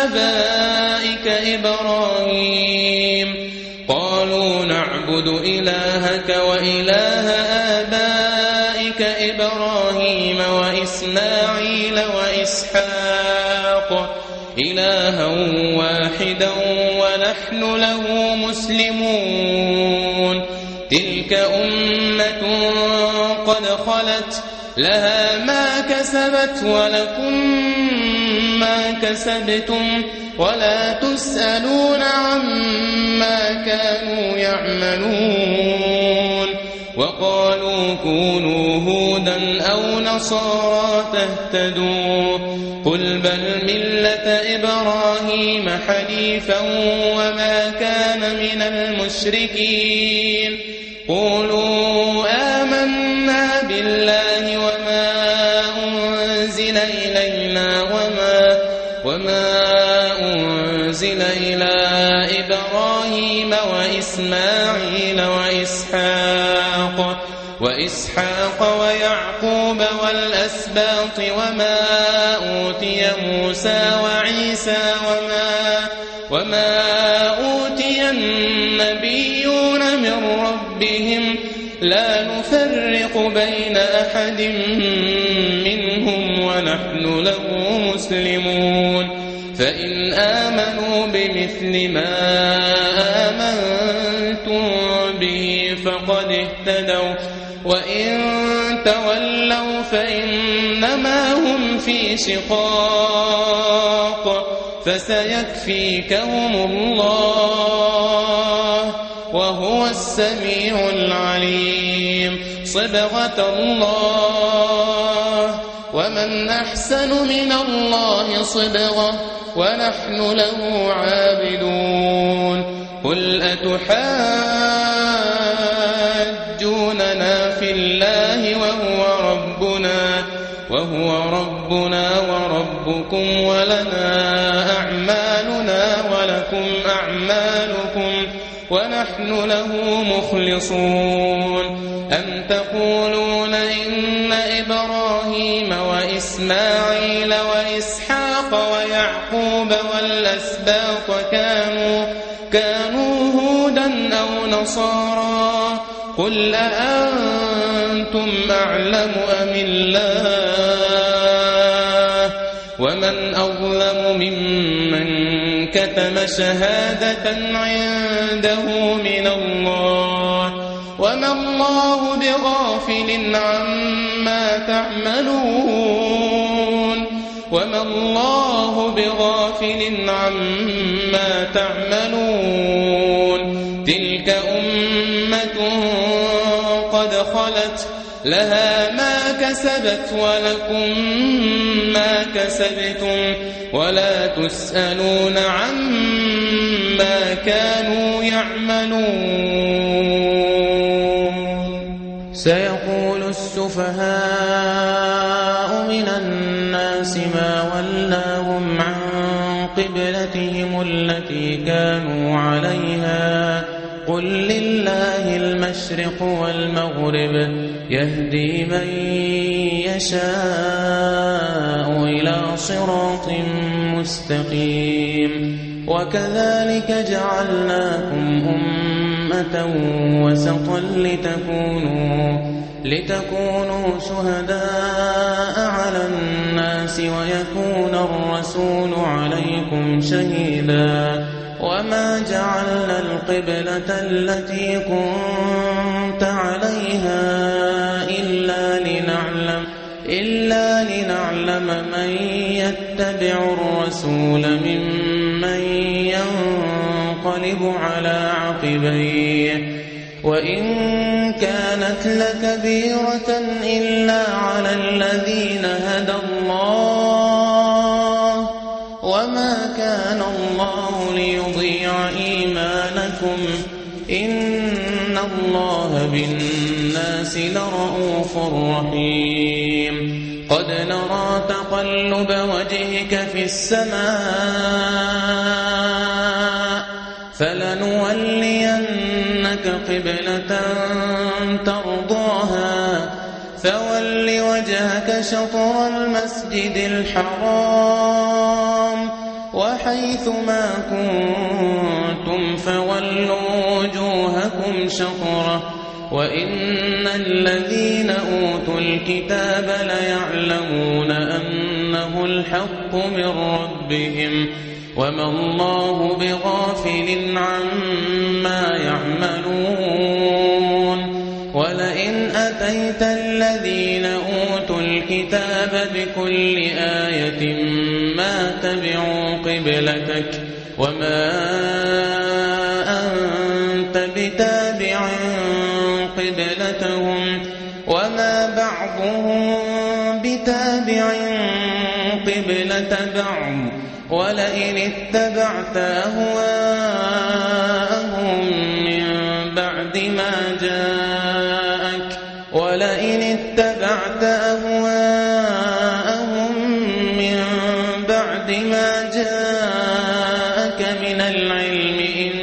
Speaker 1: آبائك إبراهيم وإسماعيل وإسحاق إلها واحدا ونحن له مسلمون تلك أمة قد خلت لها ما كسبت ولكم ما كسبتم ولا تسألون عما كانوا يعملون وقالوا كونوا هودا أو نصارى تهتدوا قل بل ملة إبراهيم حنيفا وما كان من المشركين قولوا آمنا بالله وما أنزل إلينا وما أنزل إلى إبراهيم وإسماعيل وإسحاق ويعقوب والأسباط وما أوتي موسى وعيسى وما أوتي النبيون من ربهم لا نفرق بين أحد منهم ونحن له مسلمون فإن آمنوا بمثل ما آمنتم به فقد اهتدوا وإن تولوا فإنما هم في شقاق فسيكفيكهم الله وهو السميع العليم صبغة الله ومن أحسن من الله صبغة ونحن له عابدون قل أتحاجوننا في الله وهو ربنا وربكم ولنا أعمالنا ولكم أعمالكم ونحن له مخلصون أم تقولون إن إبراهيم وإسماعيل وإسحاق ويعقوب والأسباط كانوا هودا أو نصارى قل أأنتم أعلم أم الله ومن أظلم ممن كتم شهادة عنده من الله وما الله بغافل عما تعملون تلك أمة قد خلت لها ما كسبت ولكم ما كسبتم ولا تسألون عما كانوا يعملون سيقول السفهاء من الناس ما ولاهم عن قبلتهم التي كانوا عليها قل لله المشرق والمغرب يهدي من يشاء إلى صراط مستقيم وكذلك جعلناكم أمة وسطا لتكونوا شهداء على الناس ويكون الرسول عليكم شهيدا وما جعلنا القبلة التي كنت عليها إلا لنعلم من يتبع الرسول ممن ينقلب على عقبيه وإن كانت لكبيرة إلا على الذين هدى الله وما كان الله ليضيع إيمانكم إن الله بالناس لرءوف رحيم قد نرى تقلب وجهك في السماء فلنولينك قبلة ترضاها فول وجهك شطر المسجد الحرام وحيث ما كنتم فولوا وجوهكم شطره وإن الذين أوتوا الكتاب ليعلمون أنه الحق من ربهم وما الله بغافل عما يعملون ولئن أتيت الذين أوتوا الكتاب بكل آية ما تبعوا قبلتك وما أنت بتابع قبلتهم وما بعضهم بتابع قبلة بعض ولئن اتبعت أهواءهم من بعد ما جاءك من العلم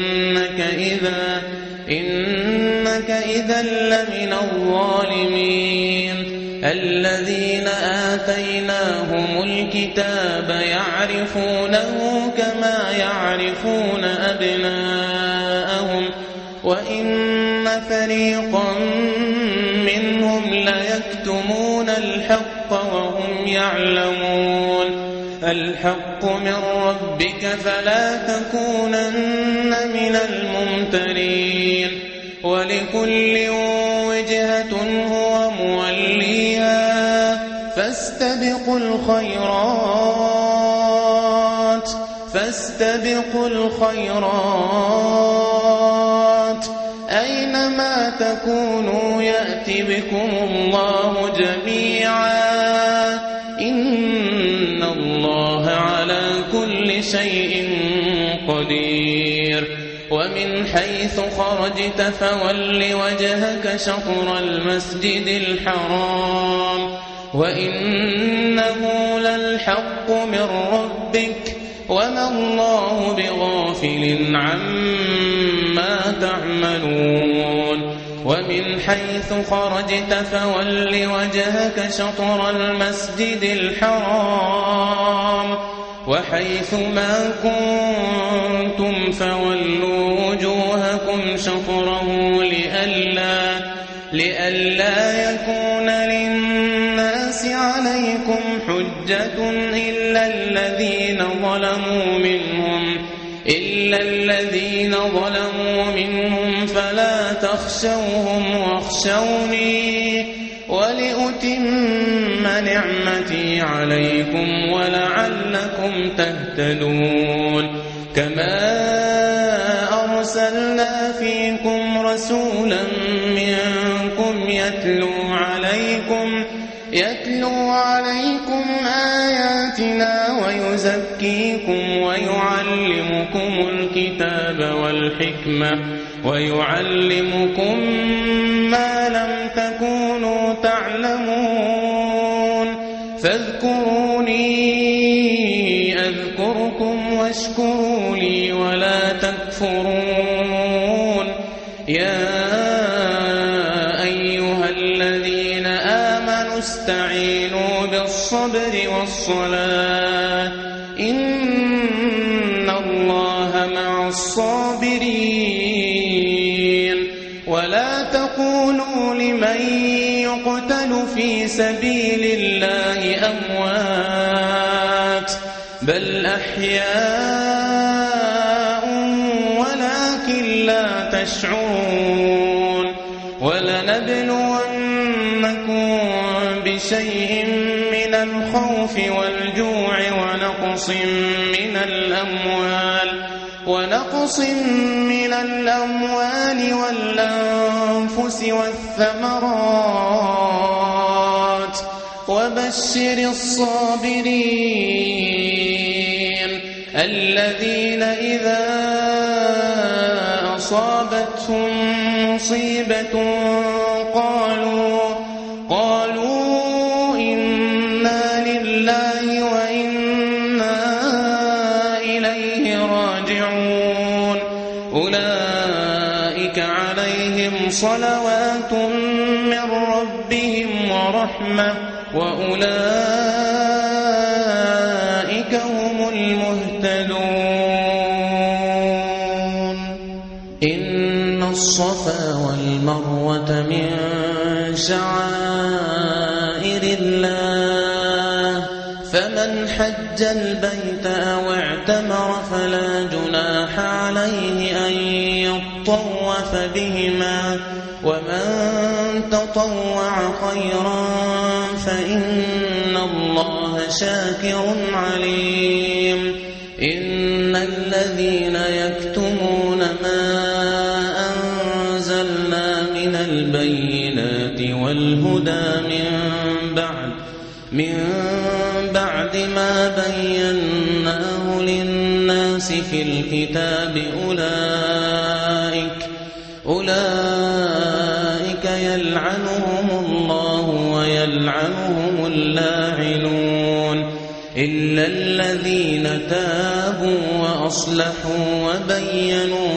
Speaker 1: إنك إذا لمن الظالمين الذين آتيناهم الكتاب يعرفونه كما يعرفون أبناءهم وإن فريقا منهم ليكتمون الحق وهم يعلمون الحق من ربك فلا تكونن من الممترين ولكل وجهة هو موليها فاستبقوا الخيرات أينما تكونوا يأتي بكم الله جميعا إن الله على كل شيء قدير ومن حيث خرجت فول وجهك شطر المسجد الحرام وإنه للحق من ربك وما الله بغافل عما تعملون ومن حيث خرجت فول وجهك شطر المسجد الحرام وحيث ما كنتم فولوا وجوهكم شطره لئلا لئلا يكون للناس عليكم حجة إلا الذين ظلموا منهم فلا تخشوهم واخشوني ولأتم نعمتي عليكم ولعلكم تهتدون كما أرسلنا فيكم رسولا منكم يتلو عليكم آياتنا ويزكيكم ويعلمكم الكتاب والحكمة ويعلمكم ما لم تكونوا تعلمون فاذكروني أذكركم واشكروا لي ولا تكفرون يا أيها الذين آمنوا استعينوا بالصبر والصلاة إن الله مع الصابرين ولا تقولوا لمن يقتل في سبيل الله أموات بل أحياء ولكن لا تشعرون ولنبلونكم بشيء من الخوف والجوع ونقص من الأموال والأنفس والثمرات وبشر الصابرين الذين إذا أصابتهم مصيبة قالوا إنا لله وإنا إليه راجعون أولئك عليهم صلوات من ربهم ورحمة وأولئك هم المهتدون إن الصفا والمروة من شعائر الله فمن حج البيت أو اعتمر فلا جناح عليه أن يطوف بهما ومن تطوع خيرا فإن الله شاكر عليم إن الذين يكتمون ما أنزلنا من البينات والهدى من بعد ما بيناه للناس في الكتاب أولئك يلعنهم الله ويلعنهم اللاعنون إلا الذين تابوا وأصلحوا وبينوا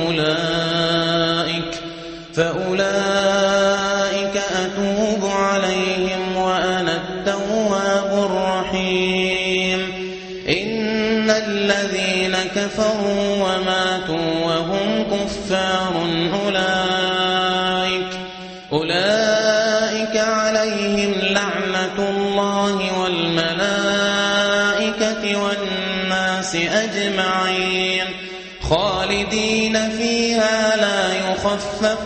Speaker 1: فأولئك أتوب عليهم وأنا التواب الرحيم إن الذين كفروا وماتوا وهم كفار أولئك عليهم لعنة الله والملائكة والناس أجمعين خالدين فيها لا يخفف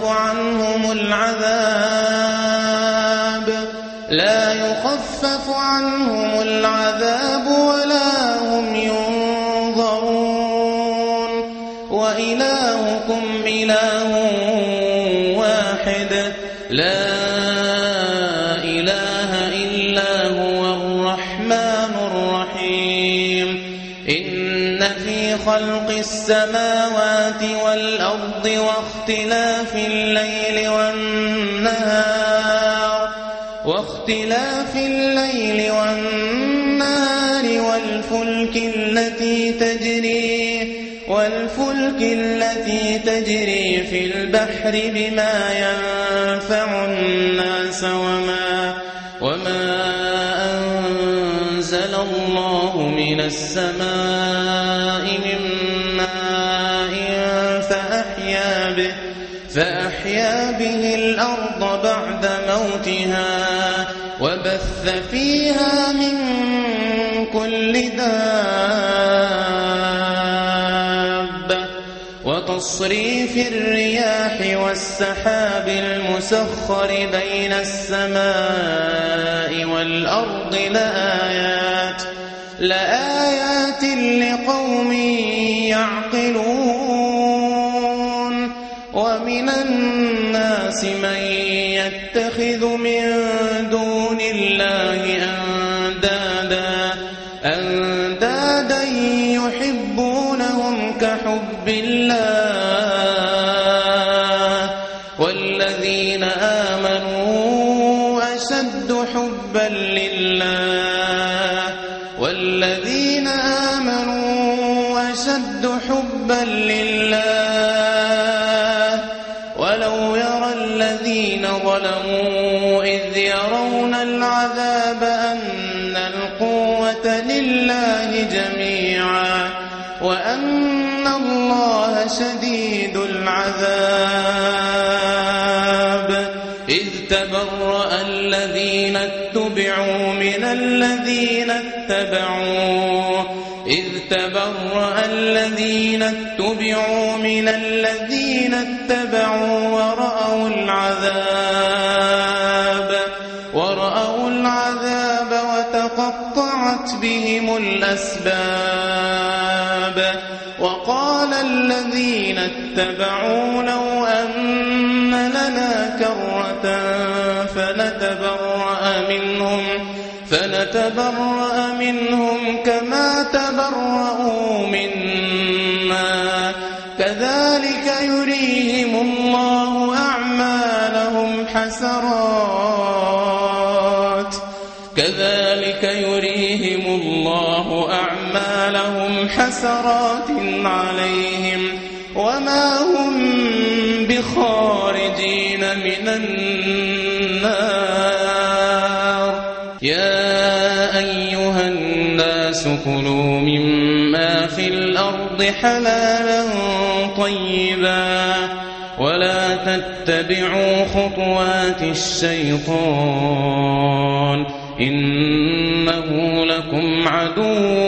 Speaker 1: عنهم العذاب ولا هم ينظرون وإلهكم إله واحد لا إله إلا هو الرحمن الرحيم إن في خلق السماوات والأرض واختلاف الليل والنهار والفلك التي تجري في البحر بما ينفع الناس وما أنزل الله من السماء من ماء فأحيا به الأرض بعد موتها وبث فيها من كل دابة وتصريف الرياح والسحاب المسخر بين السماء والأرض لآيات لقوم يعقلون ومن الناس من يتخذ من دون الله أندادا يحبونهم كحب الله والذين آمنوا أشد حبا لله ولو يرى الذين ظلموا إذ يرون العذاب أن القوة لله جميعا وأن الله شديد العذاب إذ تبرأ الذين اتبعوا من الذين اتبعوا ورأوا العذاب وتقطعت بهم الأسباب وقال الذين اتبعوا لو أن لنا كرة فنتبرأ منهم كما تبرأوا منا كذلك يريهم الله أعمالهم حسرات عليهم وما هم بخارجين من النار يا أيها الناس كلوا مما في الأرض حلالا طيبا ولا تتبعوا خطوات الشيطان إنه لكم عدو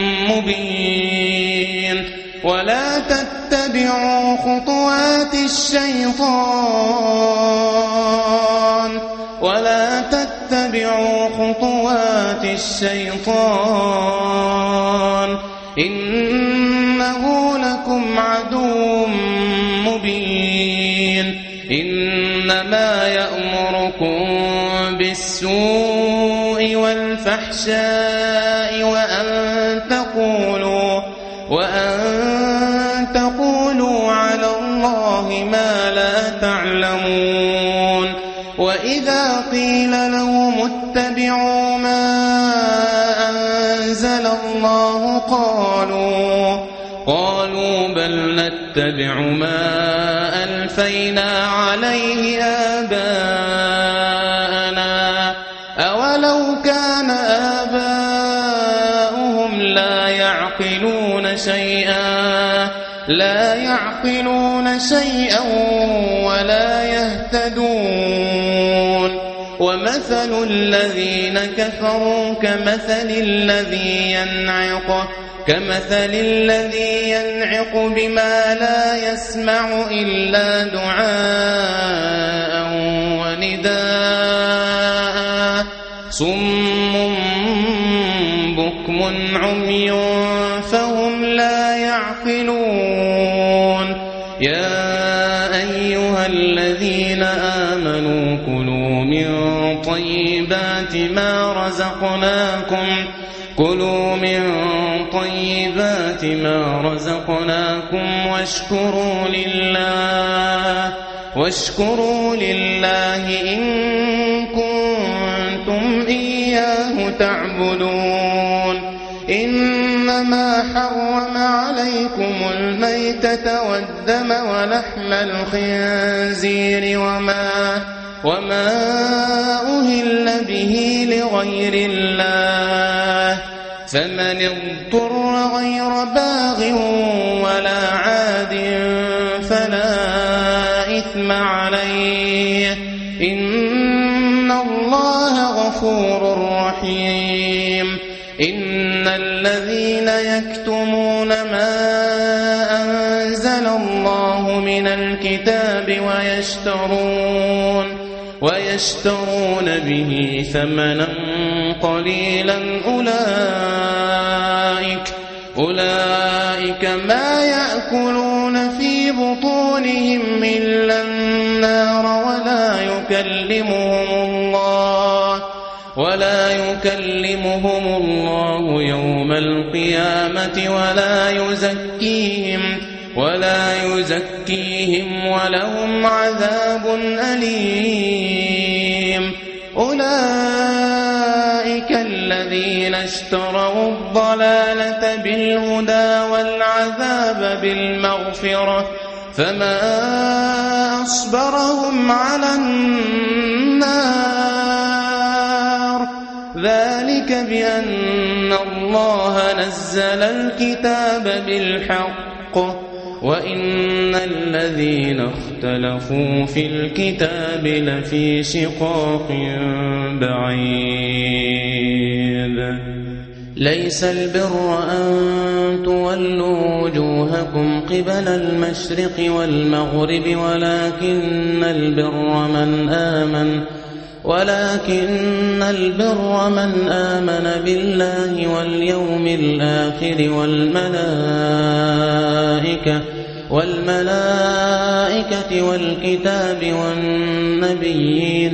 Speaker 1: مبين ولا تتبعوا خطوات الشيطان إنه لكم عدو مبين إنما يأمركم بالسوء والفحشاء وأن تقولوا على الله ما لا تعلمون وإذا قيل لهم اتبعوا ما أنزل الله قالوا بل نتبع ما ألفينا عليه آباءنا أولو كان آباؤهم لا يعقلون شيئا ولا يهتدون ومثل الذين كفروا كمثل الذي ينعق بما لا يسمع إلا دعاء ونداء صم بكم عمي فهم لا يعقلون يا أيها الذين آمنوا كلوا من طيبات ما رزقناكم واشكروا لله إن كنتم إياه تعبدون إنما حرم عليكم الميتة والدم ولحم الخنزير وما أهل به لغير الله فمن اضطر غير باغ ولا عاد فلا إثم عليه إن الله غفور رحيم إن الذين يكتمون ما أنزل الله من الكتاب ويشترون به ثمنا قليلا أولئك ما يأكلون في بطونهم إلا النار ولا يكلمهم الله يوم القيامة ولا يزكيهم ولهم عذاب أليم أولئك الذين اشتروا الضلالة بالهدى والعذاب بالمغفرة فما أصبرهم على النار ذلك بأن الله نزل الكتاب بالحق وإن الذين اختلفوا في الكتاب لفي شقاق بعيد ليس البر أن تولوا وجوهكم قبل المشرق والمغرب ولكن البر من آمن بالله واليوم الآخر والملائكة والكتاب والنبيين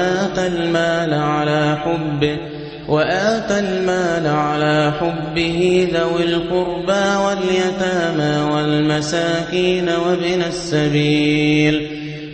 Speaker 1: وآتى المال على حبه ذوي القربى واليتامى والمساكين وابن السبيل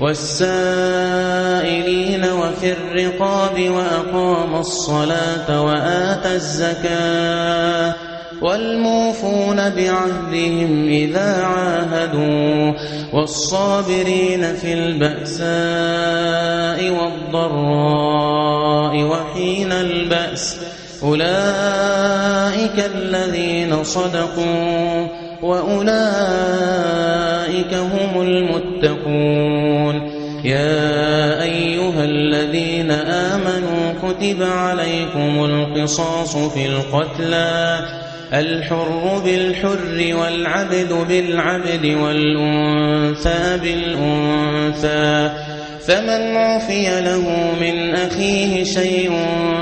Speaker 1: والسائلين وفي الرقاب وأقام الصلاة وآتى الزكاة والموفون بعهدهم إذا عاهدوا والصابرين في البأساء والضراء وحين البأس أولئك الذين صدقوا وأولئك هم المتقون يا أيها الذين آمنوا كتب عليكم القصاص في القتلى الحر بالحر والعبد بالعبد والأنثى بالأنثى فمن عفي له من أخيه شيء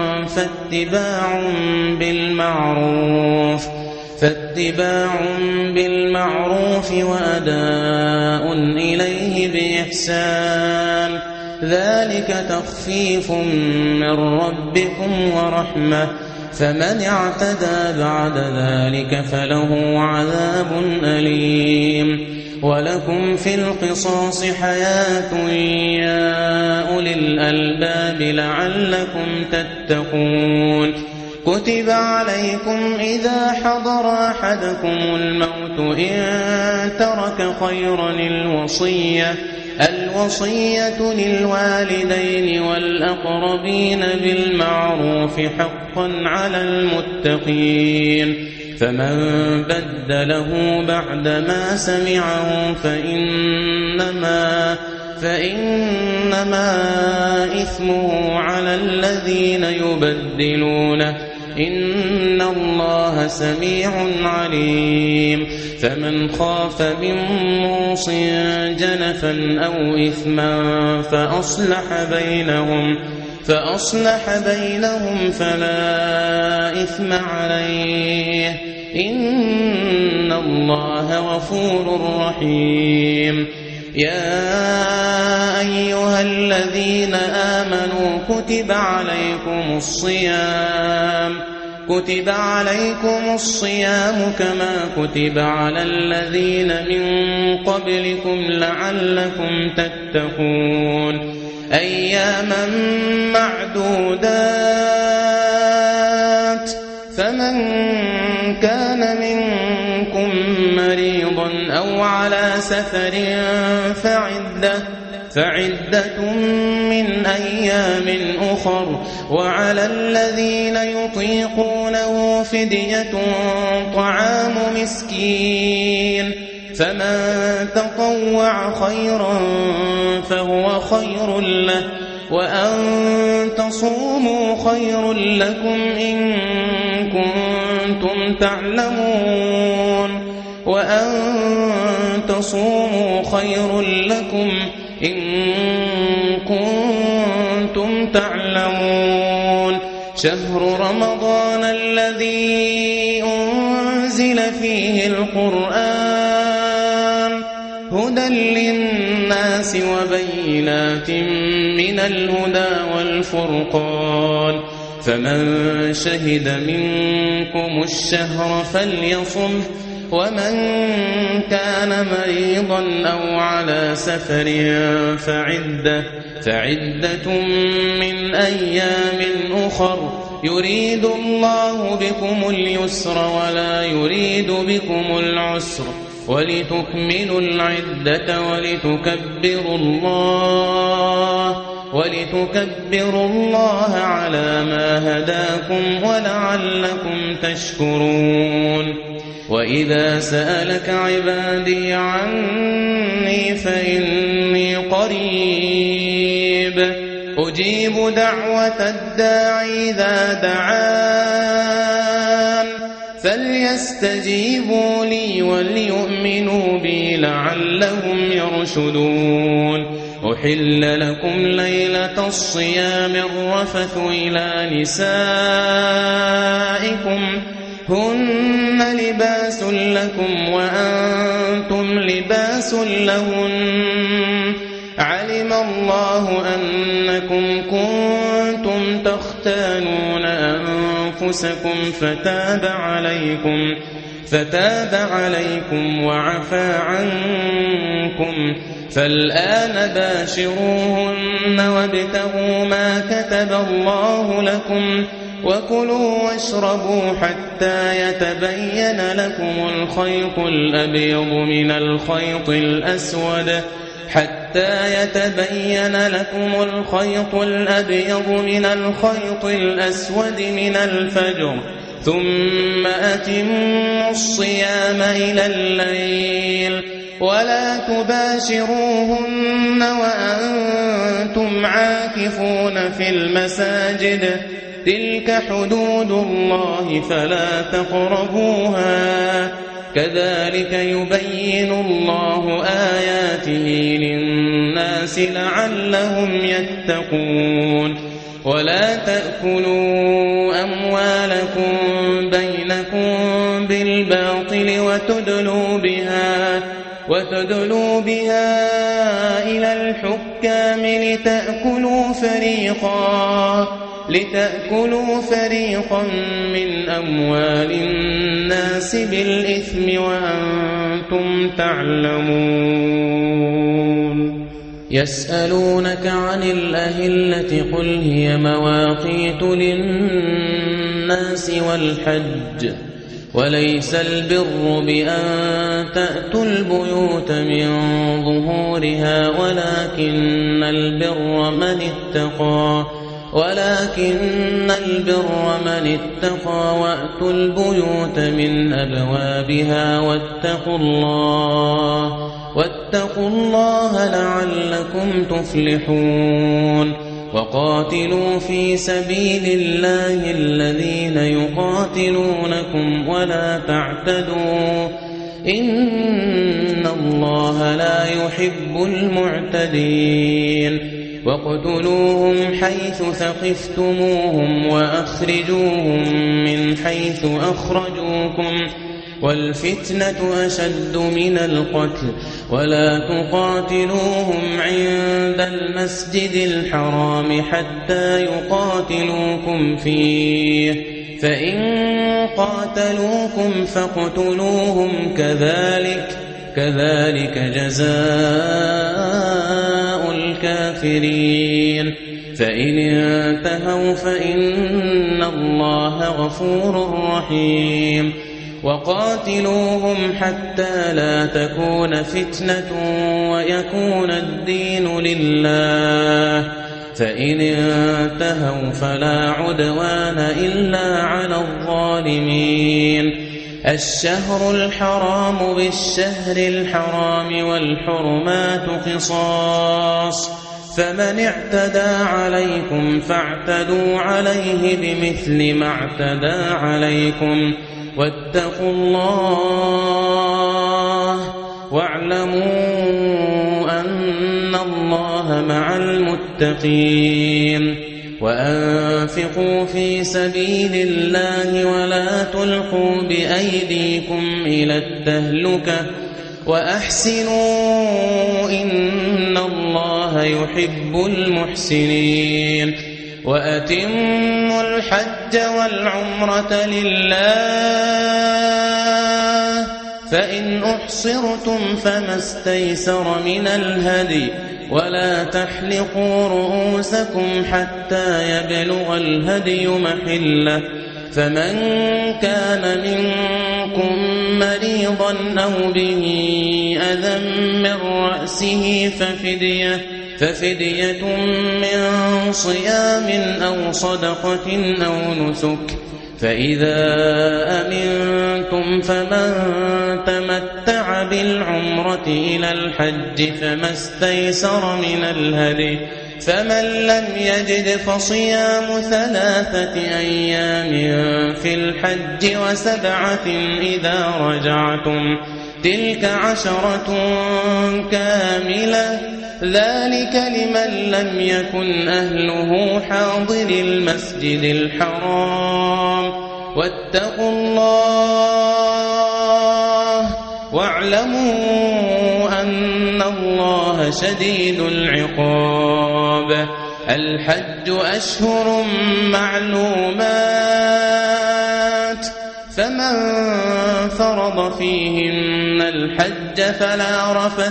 Speaker 1: فاتباع بالمعروف وأداء إليه بإحسان ذلك تخفيف من ربكم ورحمة فمن اعتدى بعد ذلك فله عذاب أليم ولكم في القصاص حياة يا أولي الألباب لعلكم تتقون كتب عليكم إذا حضر أحدكم الموت إن ترك خيرا الوصية للوالدين والأقربين بالمعروف حقا على المتقين فمن بدله بعدما سمعه فإنما إثمه على الذين يبدلونه إن الله سميع عليم فمن خاف من موص جنفا أو إثما فأصلح بينهم فلا إثم عليه إن الله غفور رحيم يا أيها الذين آمنوا كتب عليكم الصيام كما كتب على الذين من قبلكم لعلكم تتقون أياما معدودات فمن كان منكم مريضا أو على سفر فعدة من أيام أخر وعلى الذين يطيقونه فدية طعام مسكين فمن تطوع خيرا فهو خير له وأن تصوموا خير لكم إن كنتم تعلمون وأن تصوموا خير لكم إن كنتم تعلمون شهر رمضان الذي أنزل فيه القرآن هدى للناس وبينات من الهدى والفرقان فمن شهد منكم الشهر فليصمه ومن كان مريضا أو على سفر فعدة من أيام أخر يريد الله بكم اليسر ولا يريد بكم العسر ولتكملوا العدة ولتكبروا الله على ما هداكم ولعلكم تشكرون وإذا سألك عبادي عني فإني قريب أجيب دعوة الداعي إذا دعان فليستجيبوا لي وليؤمنوا بي لعلهم يرشدون أحل لكم ليلة الصيام الرفث إلى نسائكم هن لباس لكم وأنتم لباس لهن علم الله أنكم كنتم تختانون أنفسكم فتاب عليكم وعفى عنكم فالآن باشروهن وابتغوا ما كتب الله لكم وكلوا واشربوا حتى يتبين لكم الخيط الأبيض من الخيط الأسود من الفجر ثم أتموا الصيام إلى الليل ولا تباشروهن وأنتم عاكفون في المساجد تلك حدود الله فلا تقربوها كذلك يبين الله آياته للناس لعلهم يتقون ولا تأكلوا أموالكم بينكم بالباطل وتدلوا بها إلى الحكام لتأكلوا فريقا من أموال الناس بالإثم وأنتم تعلمون يسألونك عن الأهلة قل هي مواقيت للناس والحج وليس البر بأن تأتوا البيوت من ظهورها ولكن البر من اتقى وأتوا البيوت من أبوابها واتقوا الله لعلكم تفلحون وقاتلوا في سبيل الله الذين يقاتلونكم ولا تعتدوا إن الله لا يحب المعتدين وَاقْتُلُوهُمْ حَيْثُ ثَقِفْتُمُوهُمْ وَأَخْرِجُوهُمْ مِنْ حَيْثُ أَخْرَجُوكُمْ وَالْفِتْنَةُ أَشَدُّ مِنَ الْقَتْلِ وَلَا تُقَاتِلُوهُمْ عِندَ الْمَسْجِدِ الْحَرَامِ حَتَّى يُقَاتِلُوكُمْ فِيهِ فَإِنْ قَاتَلُوكُمْ فَاقْتُلُوهُمْ كذلك جزاء الكافرين فإن انتهوا فإن الله غفور رحيم وقاتلوهم حتى لا تكون فتنة ويكون الدين لله فإن انتهوا فلا عدوان إلا على الظالمين الشهر الحرام بالشهر الحرام والحرمات قصاص فمن اعتدى عليكم فاعتدوا عليه بمثل ما اعتدى عليكم واتقوا الله واعلموا أن الله مع المتقين وأنفقوا في سبيل الله ولا تلقوا بأيديكم إلى التهلكة وأحسنوا إن الله يحب المحسنين وأتموا الحج والعمرة لله فإن أحصرتم فما استيسر من الهدي ولا تحلقوا رؤوسكم حتى يبلغ الهدي محله فمن كان منكم مريضا أو به أذى من رأسه ففدية من صيام أو صدقة أو نسك فإذا أمنتم فمن تمتع بالعمرة إلى الحج فما استيسر من الهدي فمن لم يجد فصيام 3 أيام في الحج و7 إذا رجعتم تلك 10 كاملة ذلك لمن لم يكن أهله حاضر المسجد الحرام واتقوا الله واعلموا أن الله شديد العقاب الحج أشهر معلومات فمن فرض فيهن الحج فلا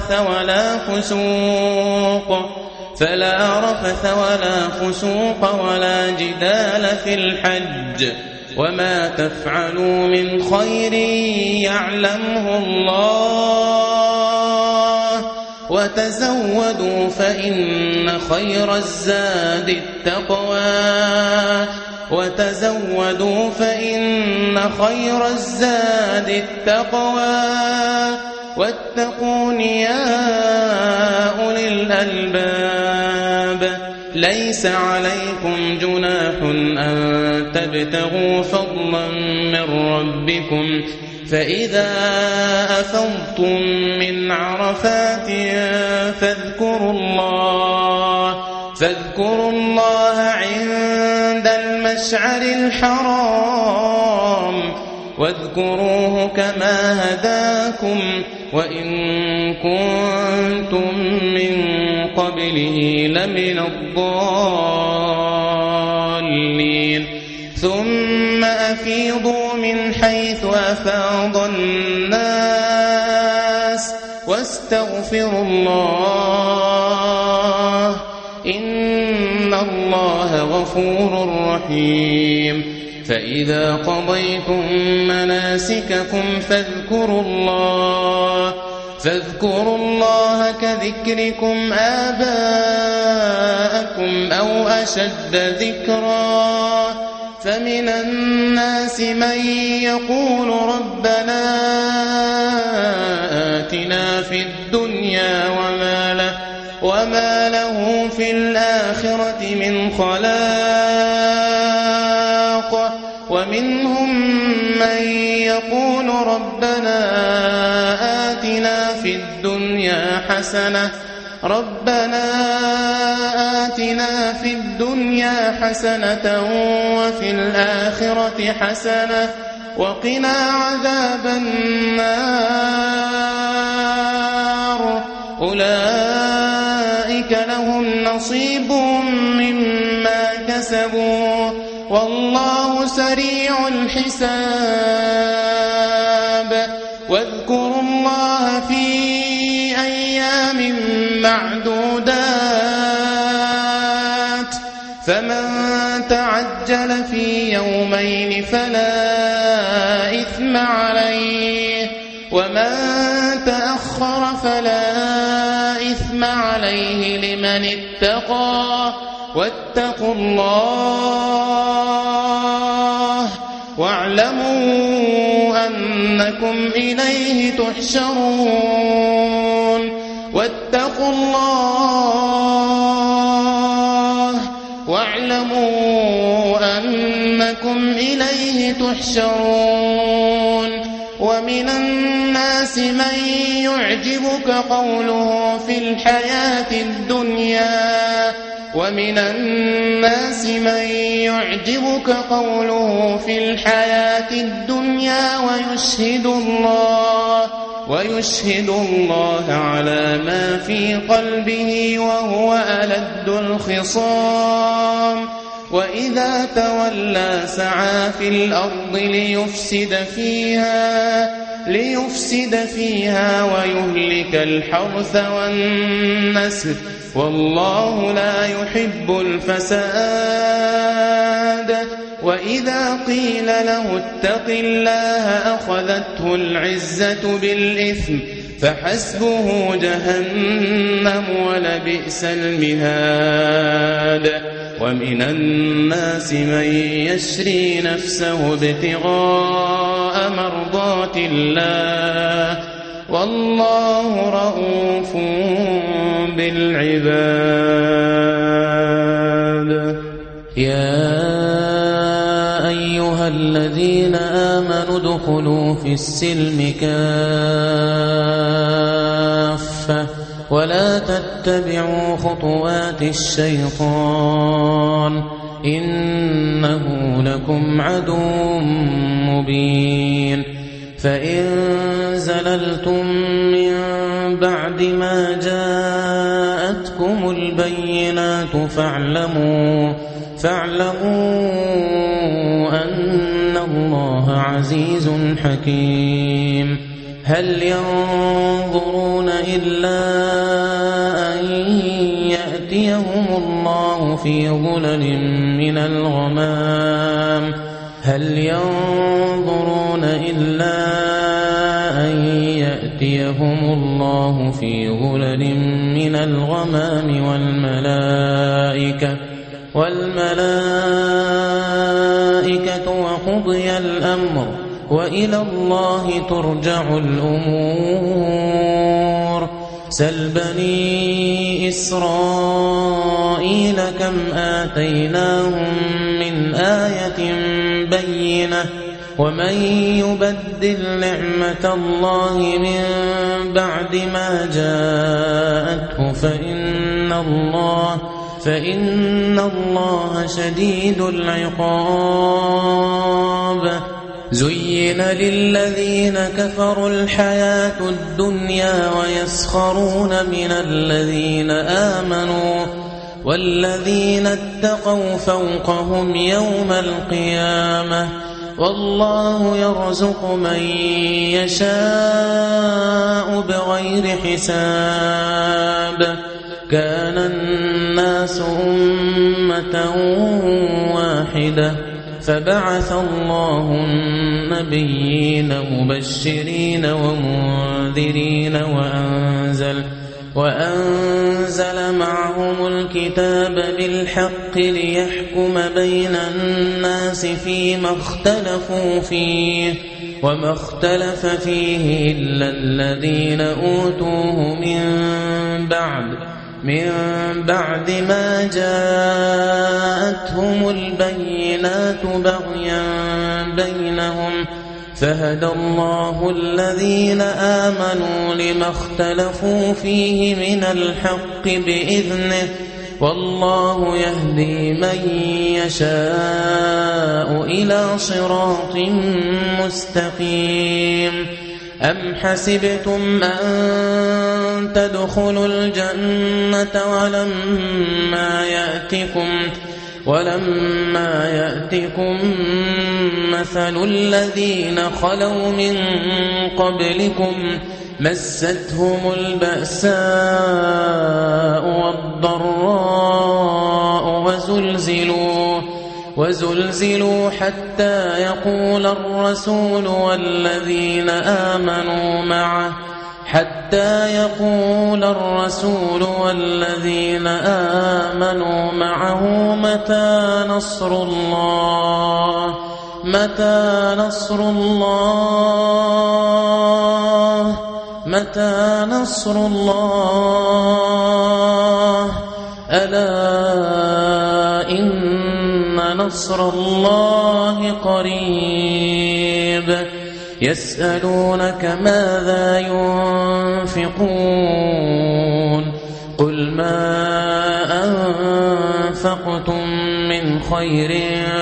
Speaker 1: رفث ولا فسوق ولا جدال في الحج وما تفعلوا من خير يعلمه الله وتزودوا فإن خير الزاد التقوى واتقون يا أولي الألباب ليس عليكم جناح أن تبتغوا فضلا من ربكم فإذا أفضتم من عرفات فاذكروا الله عند المشعر الحرام واذكروه كما هداكم وإن كنتم من قبله لمن الضالين ثم أفيضوا من حيث أفاض الناس واستغفروا الله إن الله غفور رحيم فإذا قضيتم مناسككم فاذكروا الله كذكركم آباءكم أو أشد ذكرا فمن الناس من يقول ربنا آتنا في الدنيا وما له في الآخرة من خلاق ومنهم من يقول ربنا آتنا في الدنيا حسنة وفي الآخرة حسنة وقنا عذاب النار أولئك لهم نصيب مما كسبوا والله سريع الحساب واذكروا الله في أيام معدودات فمن تعجل في يومين فلا إثم عليه ومن تأخر فلا إثم عليه لمن اتقى واتقوا الله واعلموا أنكم إليه تحشرون واتقوا الله أنكم إليه تحشرون ومن الناس من يعجبك قوله في الحياة الدنيا ويشهد الله على ما في قلبه وهو ألد الخصام وإذا تولى سعى في الأرض ليفسد فيها ويهلك الحرث والنسل والله لا يحب الفساد وإذا قيل له اتق الله أخذته العزة بالإثم فحسبه جهنم ولبئس المهاد ومن الناس من يشري نفسه ابتغاء مرضات الله والله رءوف بالعباد
Speaker 2: يا أيها الذين آمنوا ادخلوا في السلم كافة ولا تتبعوا خطوات الشيطان إنه لكم عدو مبين فإن زللتم من بعد ما جاءتكم البينات فاعلموا أن الله عزيز حكيم هل ينظرون إلا أن يأتيهم الله في ظلل من الغمام والملائكة وقضي الأمر وإلى الله ترجع الأمور سل بني إسرائيل كم آتيناهم من آية بينة ومن يبدل نعمة الله من بعد ما جاءته فإن الله شديد العقاب زين للذين كفروا الحياة الدنيا ويسخرون من الذين آمنوا والذين اتقوا فوقهم يوم القيامة والله يرزق من يشاء بغير حساب كان الناس أمة واحدة فبعث الله النبيين مبشرين ومنذرين وأنزل معهم الكتاب بالحق ليحكم بين الناس فيما اختلفوا فيه وما اختلف فيه إلا الذين أوتوه من بعد ما جاءتهم البينات بغيا بينهم فهدى الله الذين آمنوا لما اختلفوا فيه من الحق بإذنه والله يهدي من يشاء إلى صراط مستقيم أم حسبتم أن تدخلوا الجنة ولما يأتكم مثل الذين خلوا من قبلكم مستهم البأساء والضراء وزلزلوا حتى يقول الرسول والذين آمنوا معه متى نصر الله ألا إن نصر الله قريب يسألونك ماذا ينفقون قل ما أنفقتم من خير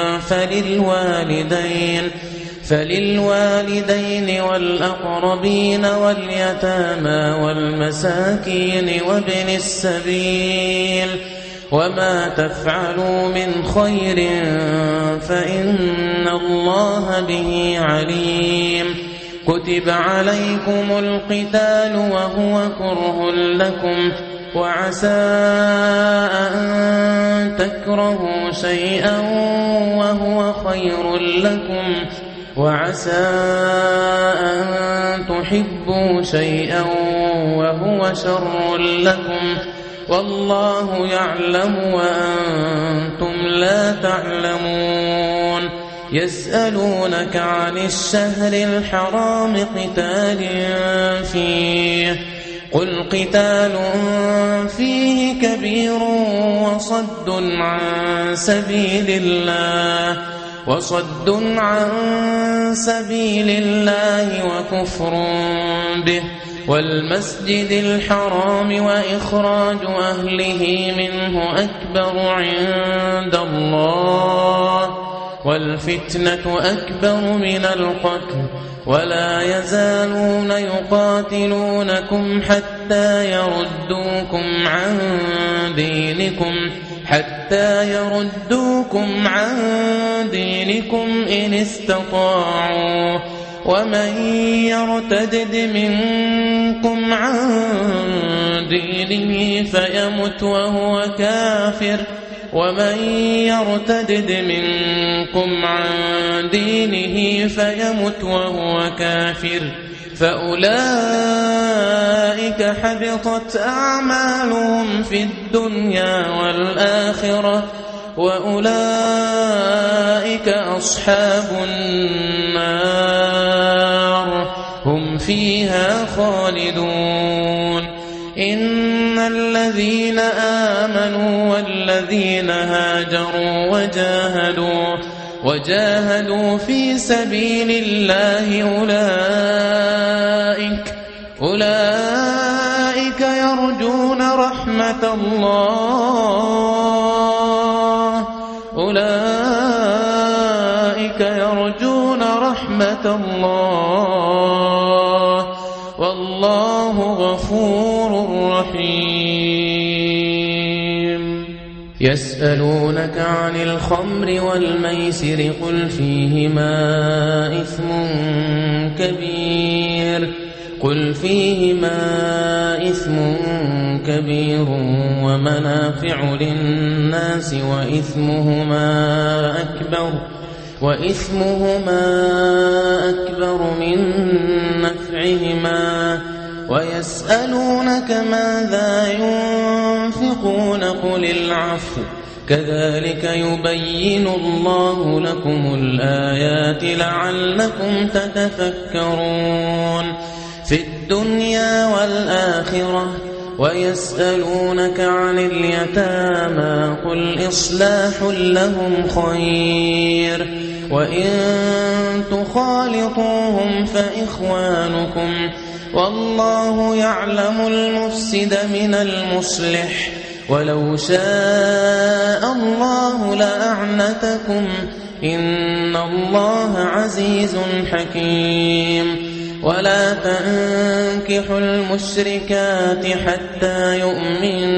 Speaker 2: فللوالدين والأقربين واليتامى والمساكين وابن السبيل وما تفعلوا من خير فإن الله به عليم كتب عليكم القتال وهو كره لكم وعسى أن تكرهوا شيئا وهو خير لكم وعسى أن تحبوا شيئا وهو شر لكم والله يعلم وأنتم لا تعلمون يسألونك عن الشهر الحرام قتال فيه قل قتال فيه كبير وصد عن سبيل الله وكفر به والمسجد الحرام وإخراج أهله منه أكبر عند الله والفتنة أكبر من القتل ولا يزالون يقاتلونكم حتى يردوكم عن دينكم إن استطاعوا ومن يرتد منكم عن دينه فيمت وهو كافر فأولئك حبطت أعمالهم في الدنيا والآخرة وأولئك أصحاب النار هم فيها خالدون إن الذين آمنوا والذين هاجروا وجاهدوا في سبيل الله أولئك يرجون رحمة الله والله غفور رحيم يسألونك عن الخمر والميسر قل فيهما إثم كبير ومنافع للناس وإثمهما أكبر من نفعهما ويسألونك ماذا ينفقون قل العفو كذلك يبين الله لكم الآيات لعلكم تتفكرون في الدنيا والآخرة ويسألونك عن اليتامى قل إصلاح لهم خير وإن تخالطوهم فإخوانكم والله يعلم المفسد من المصلح ولو شاء الله لأعنتكم إن الله عزيز حكيم ولا تنكحوا المشركات حتى يؤمن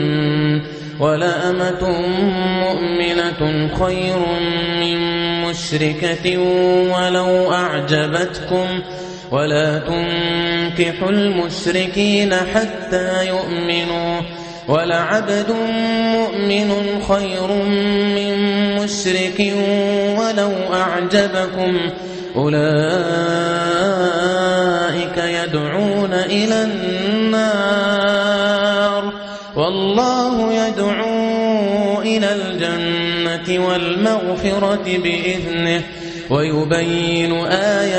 Speaker 2: ولأمة مؤمنة خير من مشركة ولو أعجبتكم ولا تنكحوا المشركين حتى يؤمنوا ولعبد مؤمن خير من مشرك ولو أعجبكم أولئك يدعون إلى النار والله يدعو إلى الجنة والمغفرة بإذنه ويبين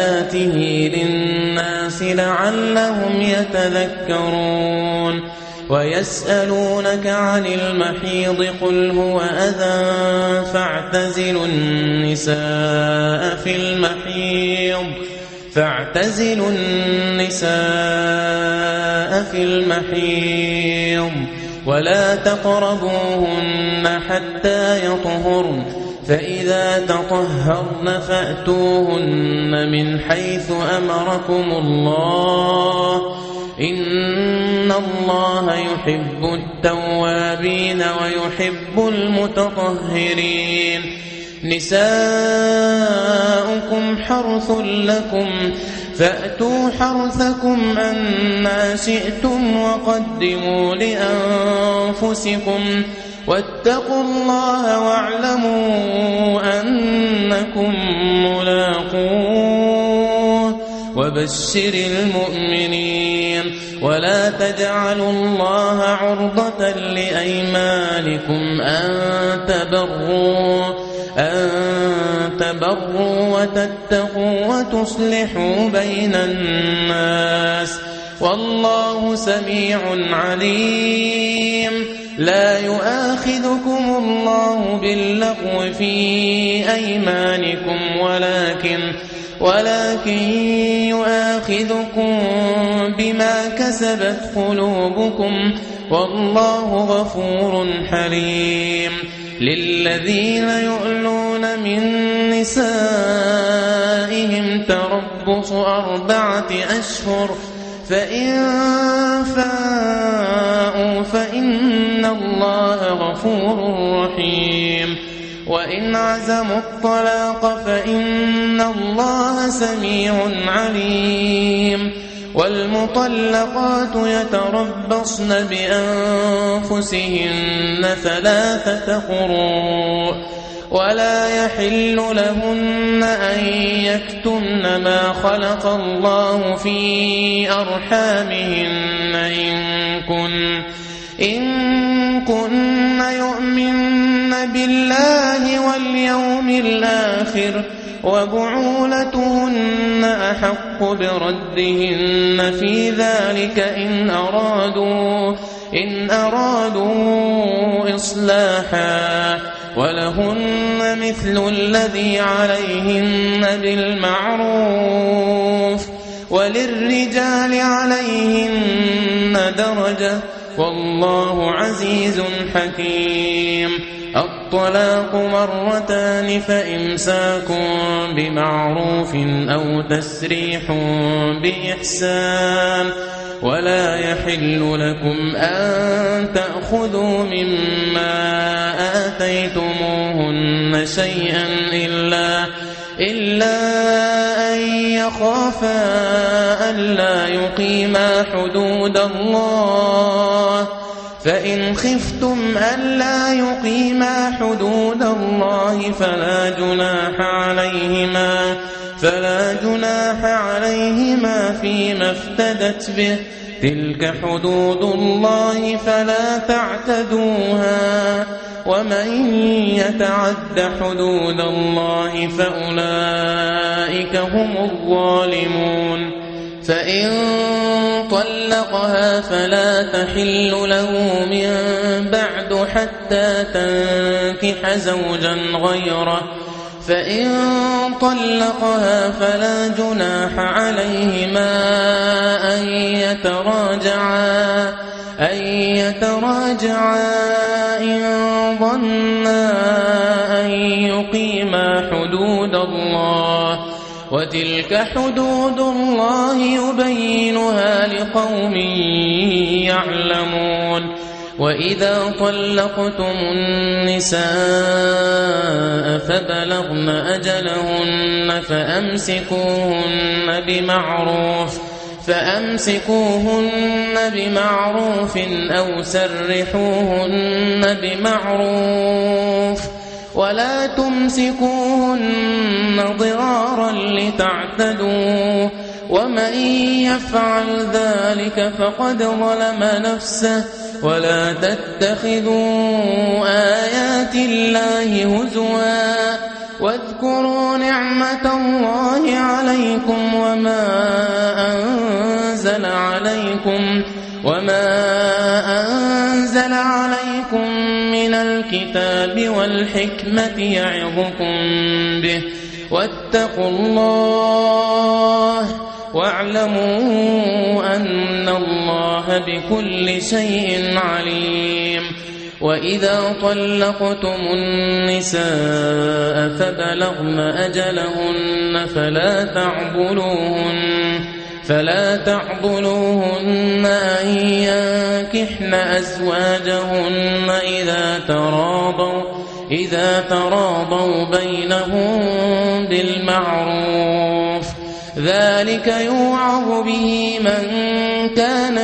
Speaker 2: آياته للناس لعلهم يتذكرون ويسألونك عن المحيض قل هو أذى فاعتزلوا النساء في المحيض ولا تقربوهن حتى يطهرن فإذا تطهرن فأتوهن من حيث أمركم الله إن الله يحب التوابين ويحب المتطهرين نساؤكم حرث لكم فأتوا حرثكم أنى شئتم وقدموا لأنفسكم واتقوا الله واعلموا أنكم ملاقوه وبشر المؤمنين ولا تجعلوا الله عرضة لأيمانكم أن تبروا وتتقوا وتصلحوا بين الناس والله سميع عليم لا يؤاخذكم الله باللغو في أيمانكم ولكن يؤاخذكم بما كسبت قلوبكم والله غفور حليم للذين يؤلون من نسائهم تربص 4 أشهر فإن فاءوا فإن الله غفور رحيم وإن عزموا الطلاق فإن الله سميع عليم والمطلقات يتربصن بأنفسهن 3 قروء ولا يحل لهن أن يكتمن ما خلق الله في أرحامهن إن كن يؤمن بالله واليوم الآخر وبعولتهن أحق بردهن في ذلك إن أرادوا إصلاحا ولهن مثل الذي عليهن بالمعروف وللرجال عليهن درجة والله عزيز حكيم الطلاق 2 فإمساك بمعروف أو تسريح بإحسان ولا يحل لكم أن تأخذوا مما آتيتموهن شيئا إلا أن يخافا ألا يقيما حدود الله فإن خفتم ألا يقيما حدود الله فلا جناح عليهما فيما افتدت به تلك حدود الله فلا تعتدوها ومن يتعد حدود الله فأولئك هم الظالمون فإن طلقها فلا تحل له من بعد حتى تنكح زوجا غيره فإن طلقها فلا جناح عليهما أن يتراجعا إن ظنا أن يقيما حدود الله وتلك حدود الله يبينها لقوم يعلمون وإذا طلقتم النساء فبلغن أجلهن فأمسكوهن بمعروف أو سرحوهن بمعروف ولا تمسكوهن ضرارا لتعتدوا ومن يفعل ذلك فقد ظلم نفسه ولا تتخذوا آيات الله هزوا واذكروا نعمة الله عليكم وما أنزل
Speaker 1: نزل عليكم من الكتاب والحكمة يعظكم به واتقوا الله واعلموا أن الله بكل شيء عليم. وإذا طلقتم النساء فبلغن أجلهن فلا تعضلوهن أن ينكحن أزواجهن إذا تراضوا بينهم بالمعروف، ذلك يوعظ به من كان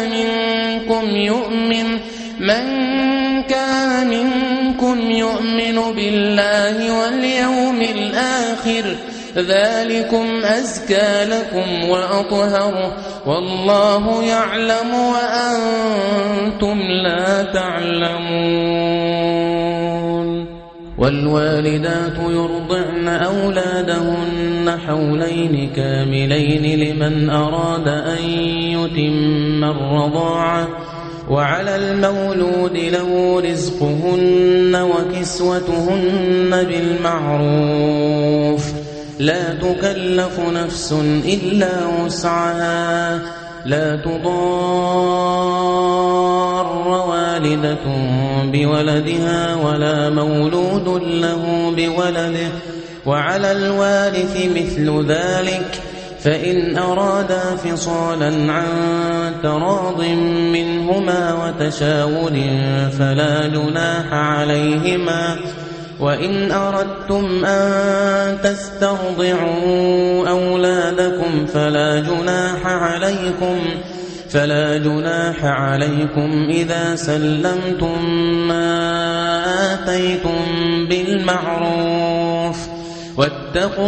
Speaker 1: منكم يؤمن بالله واليوم الآخر، ذلكم أزكى لكم وأطهر، والله يعلم وأنتم لا تعلمون. والوالدات يرضعن أولادهن حولين كاملين لمن أراد أن يتم الرضاعة، وعلى المولود له رزقهن وكسوتهن بالمعروف، لا تكلف نفس إلا وسعها، لا تضار والدة بولدها ولا مولود له بولده، وعلى الوارث مثل ذلك، فإن أرادا فصالا عن تراض منهما وتشاور فلا جناح عليهما، وإن أردتم أن تسترضعوا أولادكم فلا جناح عليكم إذا سلمتم ما آتيتم بالمعروف، واتقوا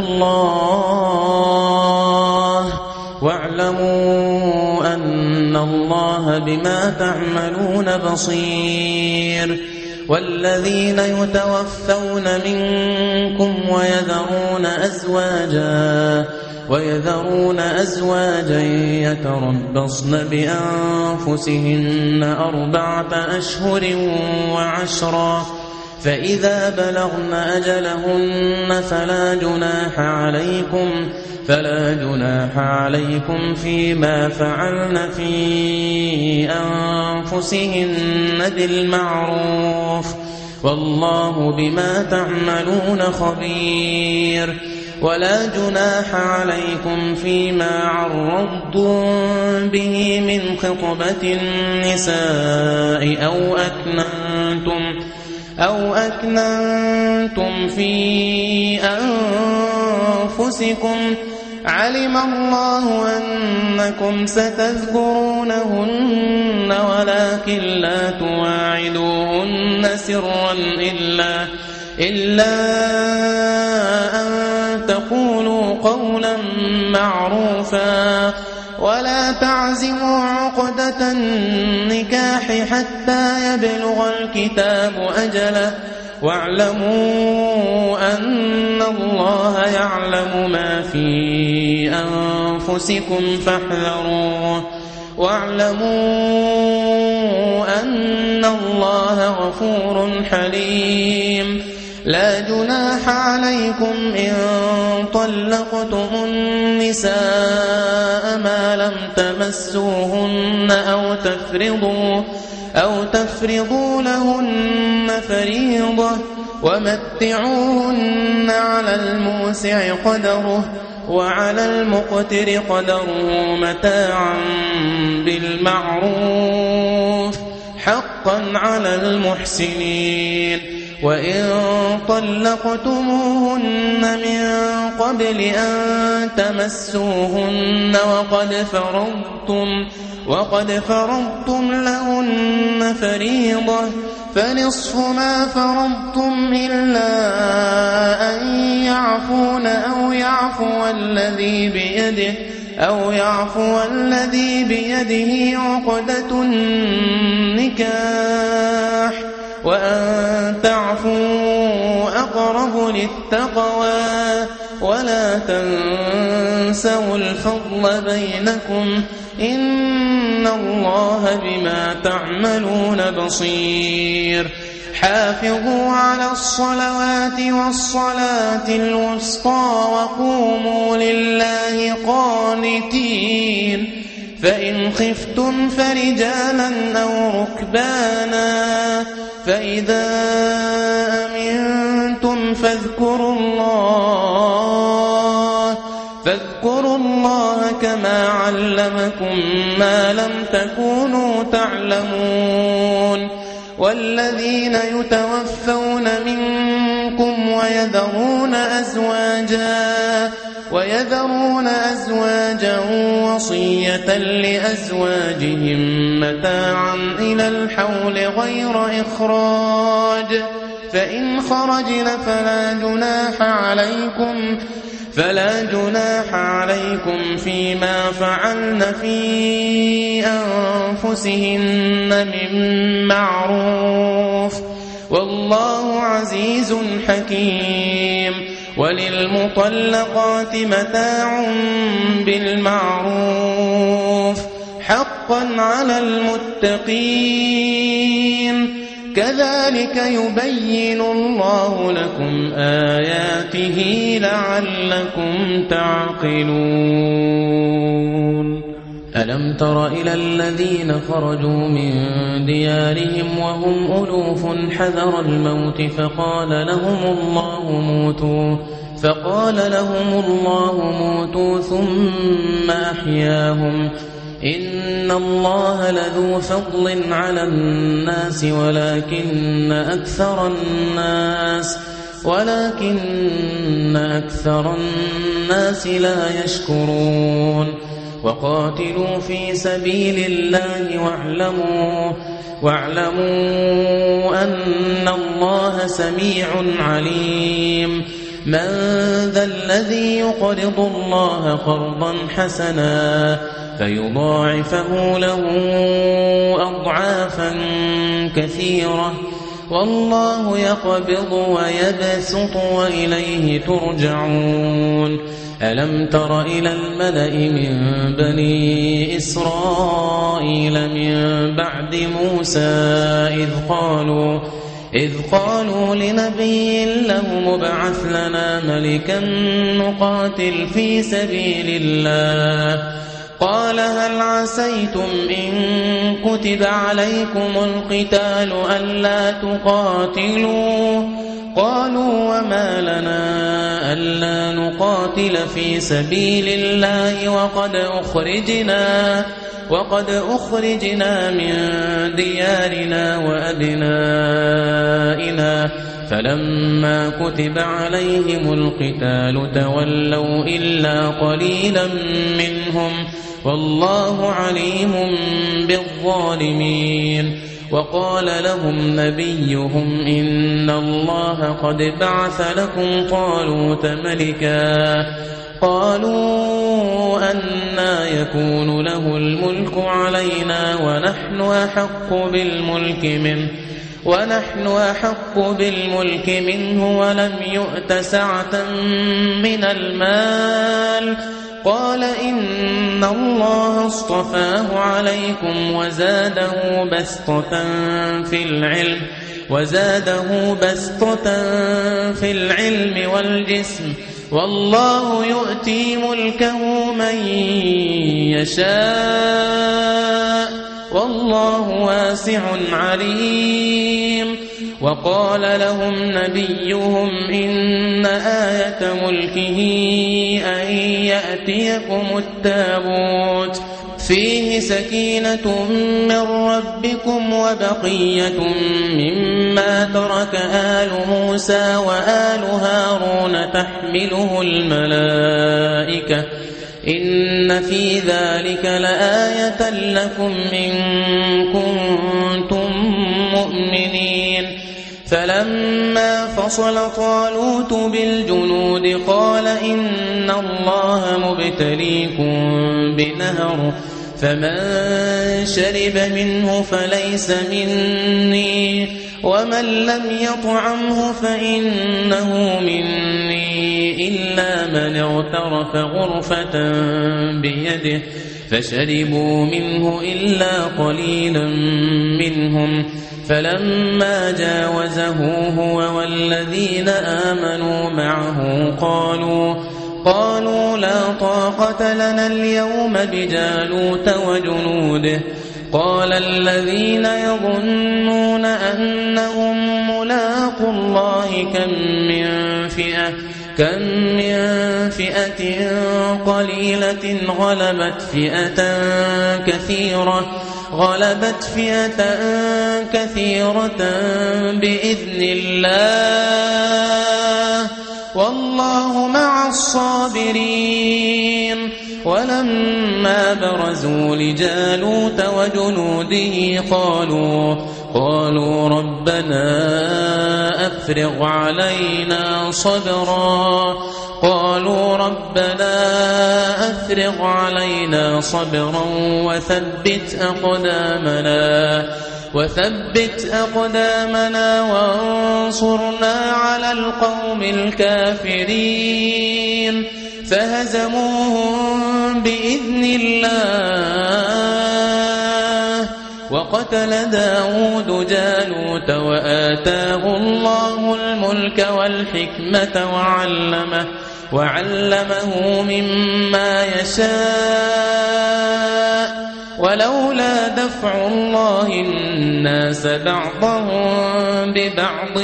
Speaker 1: الله واعلموا أن الله بما تعملون بصير. والذين يتوفون منكم ويذرون أزواجا يتربصن بأنفسهن 4 أشهر وعشرا، فإذا بلغن أجلهن فلا جناح عليكم فيما فعلن في أنفسهن بالمعروف، والله بما تعملون خبير. ولا جناح عليكم فيما عرضتم به من خطبة النساء أو أكننتم في أنفسكم، علم الله أنكم ستذكرونهن ولكن لا تواعدوهن سرا إلا أن تقولوا قولا معروفا، ولا تعزموا عقدة النكاح حتى يبلغ الكتاب أجله، واعلموا أن الله يعلم ما في أنفسكم فاحذروه، واعلموا أن الله غفور حليم. لا جناح عليكم إن طلقتم النساء ما لم تمسوهن أو تفرضوا لهن فريضة، ومتعوهن على الموسع قدره وعلى المقتر قدره متاعا بالمعروف، حقا على المحسنين. وإن طلقتموهن من قبل أن تمسوهن وقد فرضتم لهن فريضة، فنصف ما فرضتم إلا أن يعفون أو يعفو الذي بيده عقدة النكاح، وأن تعفوا أقرب للتقوى، ولا تنسوا الفضل بينكم، إن إن الله بما تعملون بصير حافظوا على الصلوات والصلاة الوسطى وقوموا لله قانتين فإن خفتم فرجالا أو ركبانا فإذا أمنتم فاذكروا الله كما علمكم ما لم تكونوا تعلمون والذين يتوفون منكم ويذرون أزواجا وصية لأزواجهم متاعا إلى الحول غير إخراج فإن خرجن فلا جناح عليكم فيما فعلن في أنفسهن من معروف والله عزيز حكيم وللمطلقات متاع بالمعروف حقا على المتقين كذلك يبين الله لكم آياته لعلكم تعقلون
Speaker 2: ألم تر إلى الذين خرجوا من ديارهم وهم ألوف حذر الموت فقال لهم الله موتوا ثم أحياهم إن الله لذو فضل على الناس ولكن أكثر الناس لا يشكرون وقاتلوا في سبيل الله واعلموا أن الله سميع عليم من ذا الذي يقرض الله قرضا حسنا فيضاعفه له أضعافا كثيرة والله يقبض ويبسط وإليه ترجعون ألم تر إلى الملأ من بني إسرائيل من بعد موسى إذ قالوا لنبي له ابعث لنا ملكا نقاتل في سبيل الله قال هل عسيتم إن كتب عليكم القتال ألا تقاتلوا قالوا وما لنا ألا نقاتل في سبيل الله وقد أخرجنا من ديارنا وأبنائنا فلما كتب عليهم القتال تولوا إلا قليلا منهم والله عليم بالظالمين وقال لهم نبيهم إن الله قد بعث لكم طالوت ملكا قالوا أنى يكون له الملك علينا ونحن أحق بالملك منه ولم يؤت سعة من المال قال إن الله اصطفاه عليكم وزاده بسطة في العلم والجسم والله يؤتي ملكه من يشاء والله واسع عليم وقال لهم نبيهم إن آية ملكه أن يأتيكم التابوت فيه سكينة من ربكم وبقية مما ترك آل موسى وآل هارون تحمله الملائكة إن في ذلك لآية لكم إن كنتم مؤمنين فلما فصل طالوت بالجنود قال إن الله مبتليكم بنهر فمن شرب منه فليس مني ومن لم يطعمه فإنه مني إلا من اغترف غرفة بيده فشربوا منه إلا قليلا منهم فلما جاوزه هو والذين آمنوا معه قالوا لا طاقة لنا اليوم بجالوت وجنوده قال الذين يظنون أنهم ملاقو الله كم من فئة قليلة غلبت فئة كثيرة بإذن الله والله مع الصابرين ولما برزوا لجالوت وجنوده قالوا ربنا أفرغ علينا صبرا وثبت أقدامنا وانصرنا على القوم الكافرين فهزموهم بإذن الله وقتل داود جالوت وآتاه الله الملك والحكمة وعلمه مما يشاء ولولا دفع الله الناس بعضهم ببعض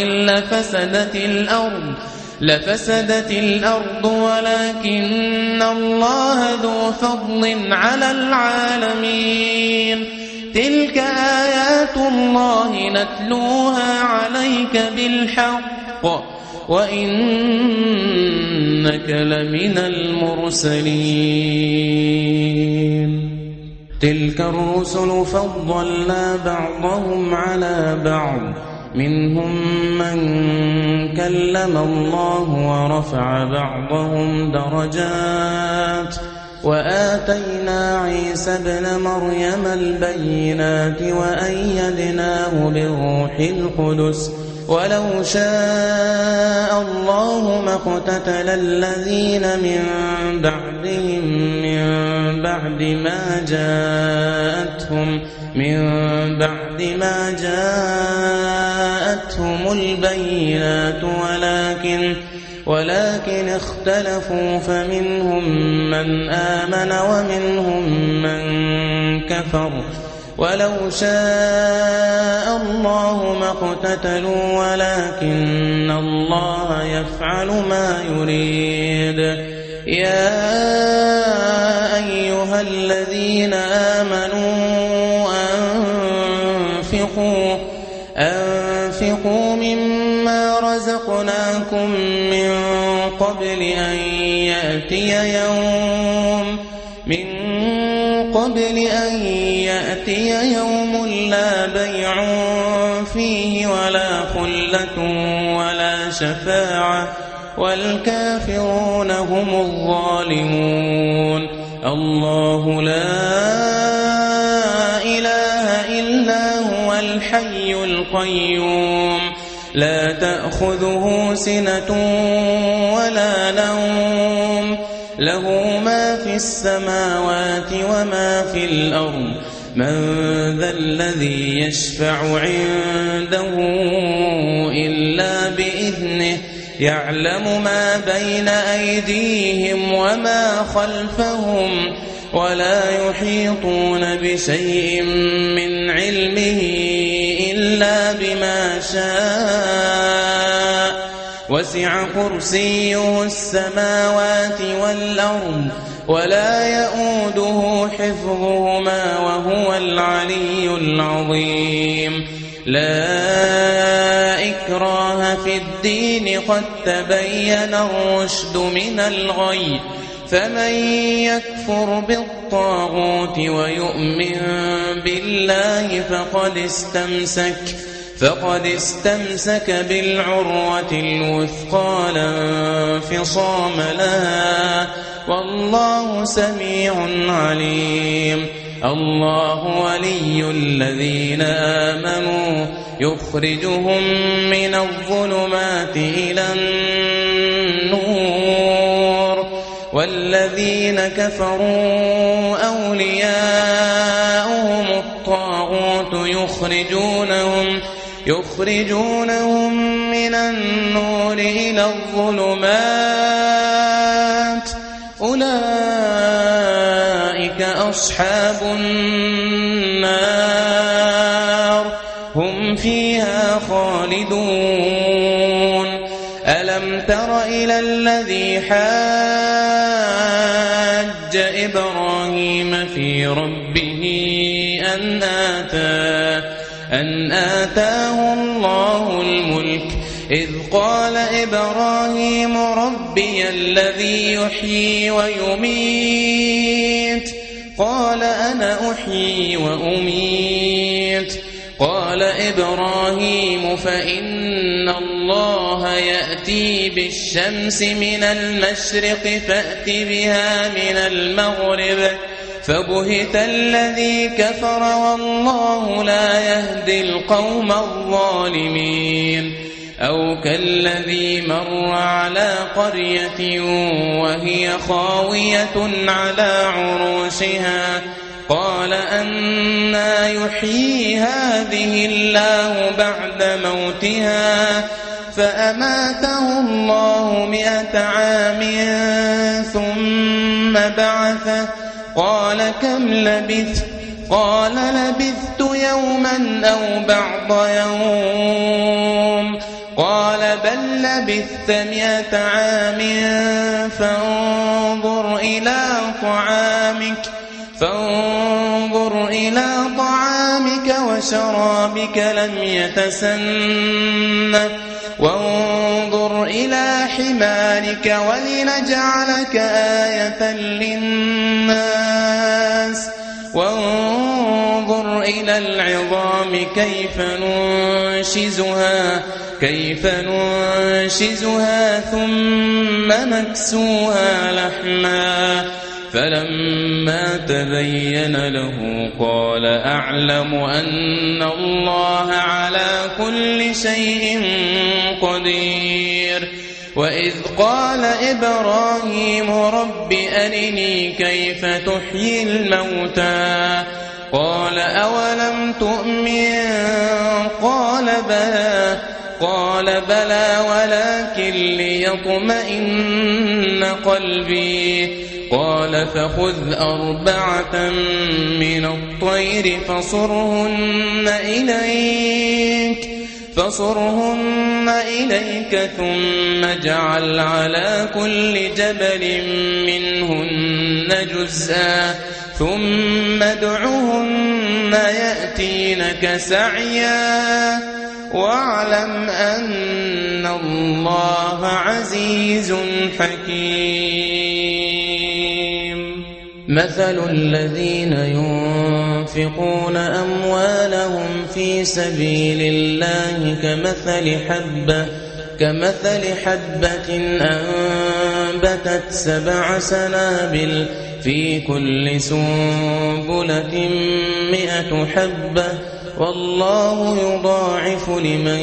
Speaker 2: لفسدت الأرض ولكن الله ذو فضل على العالمين تلك آيات الله نتلوها عليك بالحق وإنك لمن المرسلين تلك الرسل فضلنا بعضهم على بعض منهم من كلم الله ورفع بعضهم درجات وآتينا عيسى ابن مريم البينات وأيدناه بروح القدس ولو شاء الله ما اقتتل الذين من بعدهم من بعد ما جاءتهم البينات ولكن اختلفوا فمنهم من آمن ومنهم من كفر ولو شاء الله ما اقتتلوا ولكن الله يفعل ما يريد يا أيها الذين آمنوا أنفقوا مما رزقناكم من قبل أن يأتي يوم لا بيع فيه ولا خلة ولا شفاعة والكافرون هم الظالمون الله لا إله إلا هو الحي القيوم لا تأخذه سنة ولا نوم له ما في السماوات وما في الأرض من ذا الذي يشفع عنده إلا بإذنه يعلم ما بين أيديهم وما خلفهم ولا يحيطون بشيء من علمه إلا بما شاء وسع كرسيه السماوات والأرض ولا يؤوده حفظهما وهو العلي العظيم لا إكراه في الدين قد تبين الرشد من الغي فمن يكفر بالطاغوت ويؤمن بالله فقد استمسك بالعروة الوثقى لا انفصام لها والله سميع عليم الله ولي الذين آمنوا يخرجهم من الظلمات إلى النور والذين كفروا أولياؤهم الطاغوت يخرجونهم من النور إلى الظلمات أولئك أصحاب النار هم فيها خالدون ألم تر إلى الذي حاج إبراهيم في ربه أن آتاه الله الملك إذ قال إبراهيم ربي الذي يحيي ويميت قال أنا أحيي وأميت قال إبراهيم فإن الله يأتي بالشمس من المشرق فأت بها من المغرب فبهت الذي كفر والله لا يهدي القوم الظالمين أو كالذي مر على قرية وهي خاوية على عروشها قال أنى يحيي هذه الله بعد موتها فأماته الله 100 عام ثم بعثه قال كم لبثت قال لبثت يوما أو بعض يوم قال بل لبثت 100 عام فانظر إلى طعامك وشرابك لم يتسنه وانظر إلى حمارك ولنجعلك آية للناس وانظر إلى العظام كيف ننشزها ثم نكسوها لحما فلما تبين له قال أعلم أن الله على كل شيء قدير وإذ قال إبراهيم رب أرني كيف تحيي الموتى قال أولم تؤمن قال بلى ولكن ليطمئن قلبي قال فخذ 4 من الطير فصرهن إليك ثم اجعل على كل جبل منهن جزءا ثم ادعهن يأتينك سعيا واعلم أن الله عزيز حكيم مثل الذين ينفقون أموالهم في سبيل الله كمثل حبة أنبتت 7 سنابل في كل سنبلة 100 حبة والله يضاعف لمن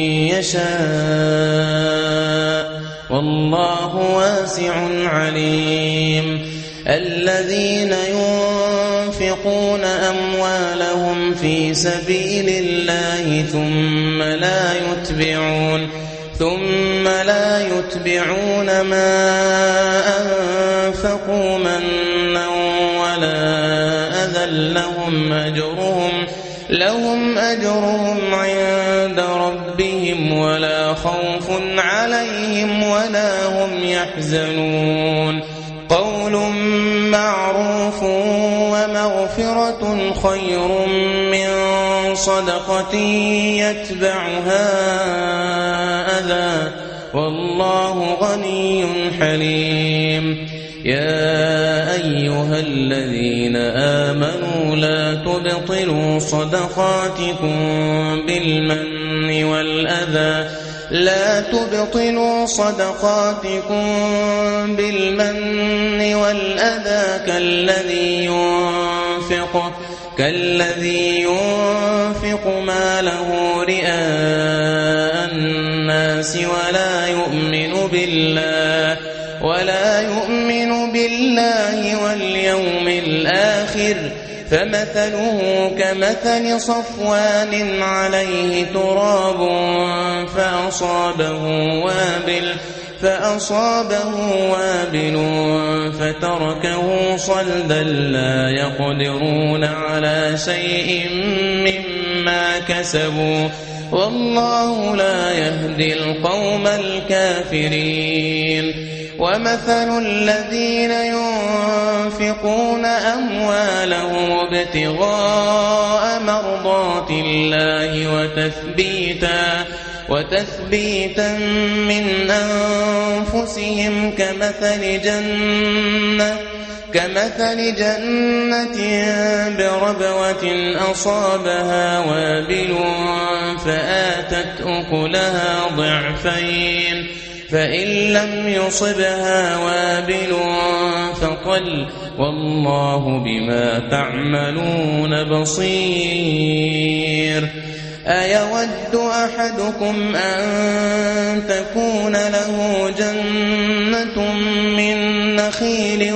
Speaker 2: يشاء والله واسع عليم الذين ينفقون أموالهم في سبيل الله ثم لا يتبعون ما أنفقوا منا ولا أذى لهم أجرهم عند ربهم ولا خوف عليهم ولا هم يحزنون قول معروف ومغفرة خير من صدقة يتبعها أذى والله غني حليم يا أيها الذين آمنوا لا تبطلوا صدقاتكم بالمن والأذى كالذي ينفق ينفق ماله رئاء الناس ولا يؤمن بالله واليوم الآخر فمثله كمثل صفوان عليه تراب فأصابه وابل فتركه صلدا لا يقدرون على شيء مما كسبوا والله لا يهدي القوم الكافرين ومثل الذين ينفقون أموالهم ابتغاء مرضات الله وتثبيتا من أنفسهم كمثل جنة بربوة أصابها وابل فآتت أكلها ضعفين فإن لم يصبها وابل فطل والله بما تعملون بصير أيود أحدكم أن تكون له جنة من نخيل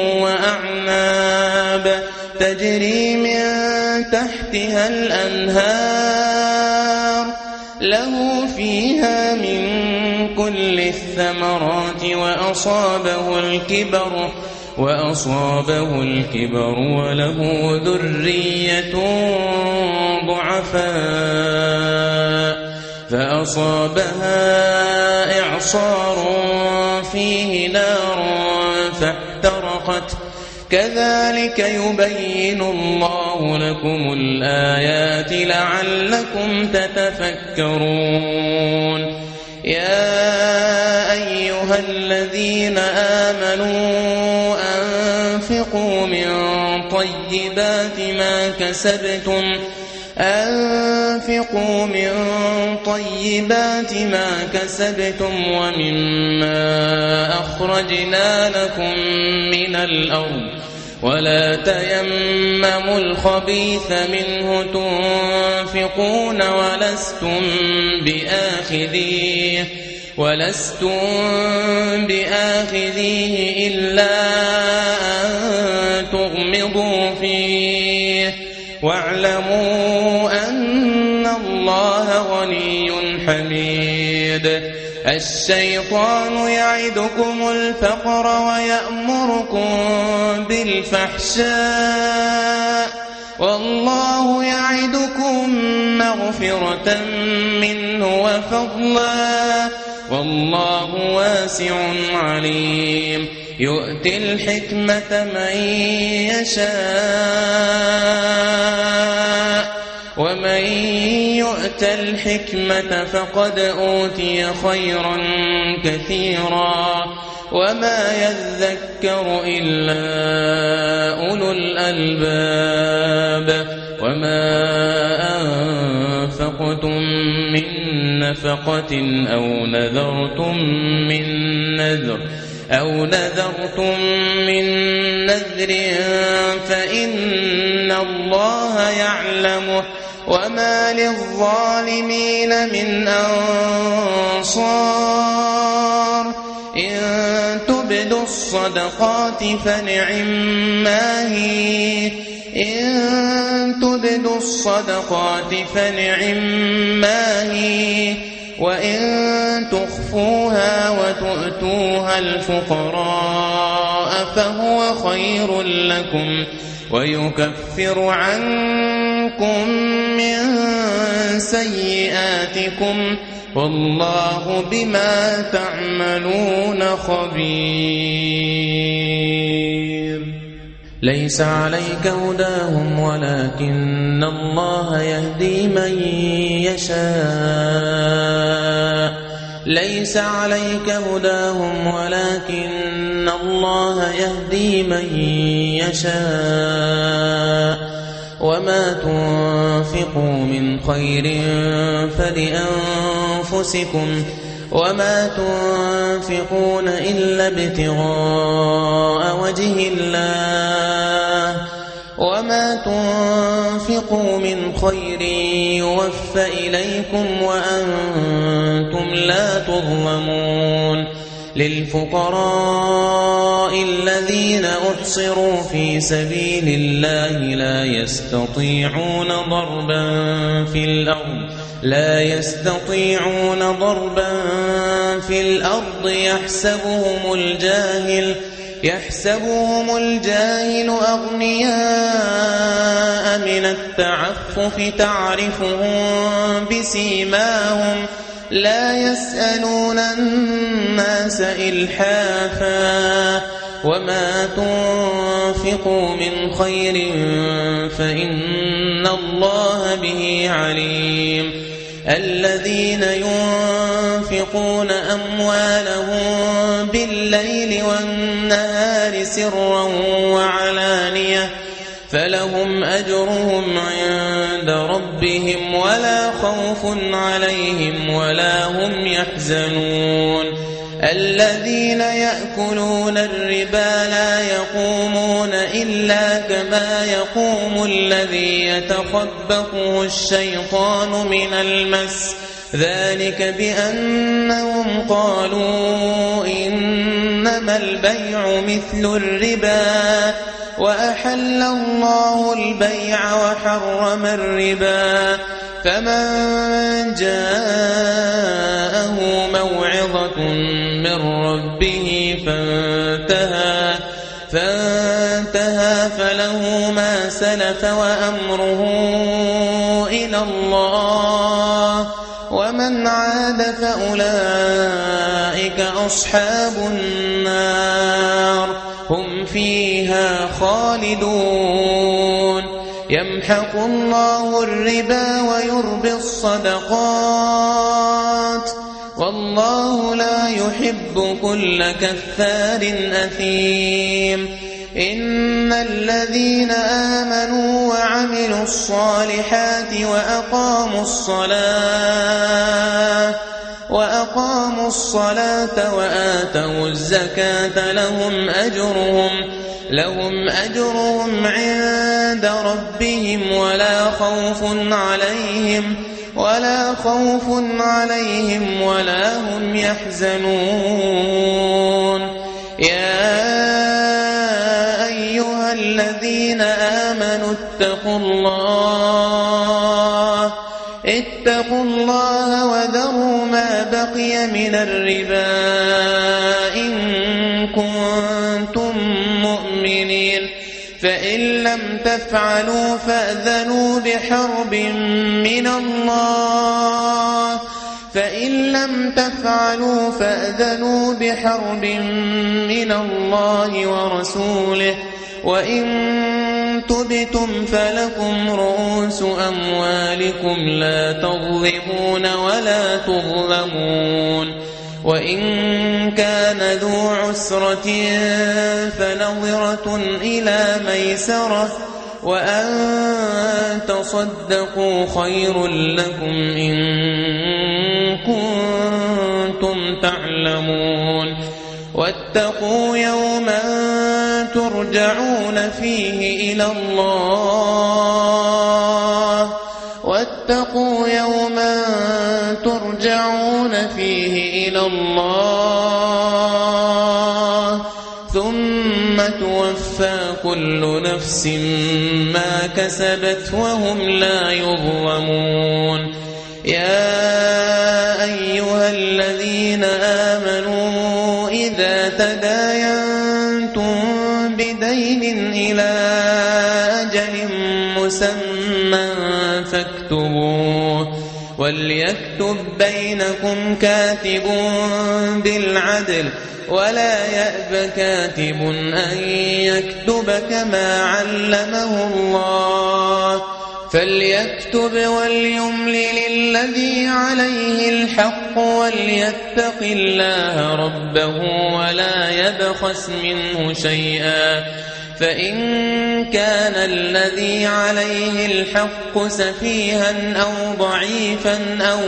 Speaker 2: وأعناب تجري من تحتها الأنهار له فيها من كل الثمرات وأصابه الكبر وله ذرية ضعفاء فأصابها إعصار فيه نار فاحترقت كذلك يبين الله لكم الآيات لعلكم تتفكرون يا أيها الذين آمنوا أنفقوا من طيبات ما كسبتم ومما أخرجنا لكم من الأرض ولا تيمموا الخبيث منه تنفقون ولستم بآخذيه إلا أن تغمضوا فيه واعلموا أن الله غني حميد الشيطان يعدكم الفقر ويأمركم بالفحشاء والله يعدكم مغفرة منه وفضلا والله واسع عليم يؤتي الحكمة من يشاء ومن يؤت الحكمة فقد أوتي خيرا كثيرا وما يذكر إلا أولو الألباب وما أنفقتم من نفقة أو نذرتم من نذر فإن الله يعلمه وما للظالمين من أنصار إن تبدوا الصدقات فنعما هي وإن تخفوها وتؤتوها الفقراء فهو خير لكم ويكفر عنكم من سيئاتكم والله بما تعملون خبير ليس عليك هداهم ولكن الله يهدي من يشاء ليس عليك هداهم ولكن الله يهدي من يشاء وما تنفقوا من خير فلأنفسكم وما تنفقون إلا ابتغاء وجه الله وما وما تنفقوا من خير يوفى إليكم وأنتم لا تظلمون للفقراء الذين أحصروا في سبيل الله لا يستطيعون ضربا في الأرض يحسبهم الجاهل أغنياء من التعفف تعرفهم بسيماهم لا يسألون الناس إلحافا وما تنفقوا من خير فإن الله به عليم الذين ينفقون أموالهم بالليل والنهار سرا وعلانية فلهم أجرهم عند ربهم ولا خوف عليهم ولا هم يحزنون الذين يأكلون الربا لا يقومون إلا كما يقوم الذي يتخبطه الشيطان من المس ذلك بأنهم قالوا إنما البيع مثل الربا وأحل الله البيع وحرم الربا فمن جاءه موعظة من ربه فانتهى فله ما سلف وأمره إلى الله ومن عاد فأولئك أصحاب النار هم فيها خالدون يمحق الله الربا ويربي الصدقات والله لا يحب كل كفار أثيم إن الذين آمنوا وعملوا الصالحات وأقاموا الصلاة وآتوا الزكاة لهم أجرهم عند ربهم ولا خوف عليهم ولا هم يحزنون يا أيها الذين آمنوا اتقوا الله وذروا ما بقي من الربا إن كنتم مؤمنين فإن لم تفعلوا فأذنوا بحرب من الله ورسوله وإن تبتم فلكم رؤوس أموالكم لا تظلمون ولا تظلمون وإن كان ذو عسرة فنظرة إلى ميسرة وأن تصدقوا خير لكم إن كنتم تعلمون واتقوا يوما ترجعون فيه إلى الله ثم توفى كل نفس ما كسبت وهم لا يظلمون يا أيها الذين آمنوا إذا تداينتم بدين إلى أجل مسمى فاكتبوه وليكتب بينكم كاتب بالعدل ولا يأب كاتب أن يكتب كما علمه الله فليكتب وليملل الذي عليه الحق وليتق الله ربه ولا يبخس منه شيئا فإن كان الذي عليه الحق سفيها أو ضعيفا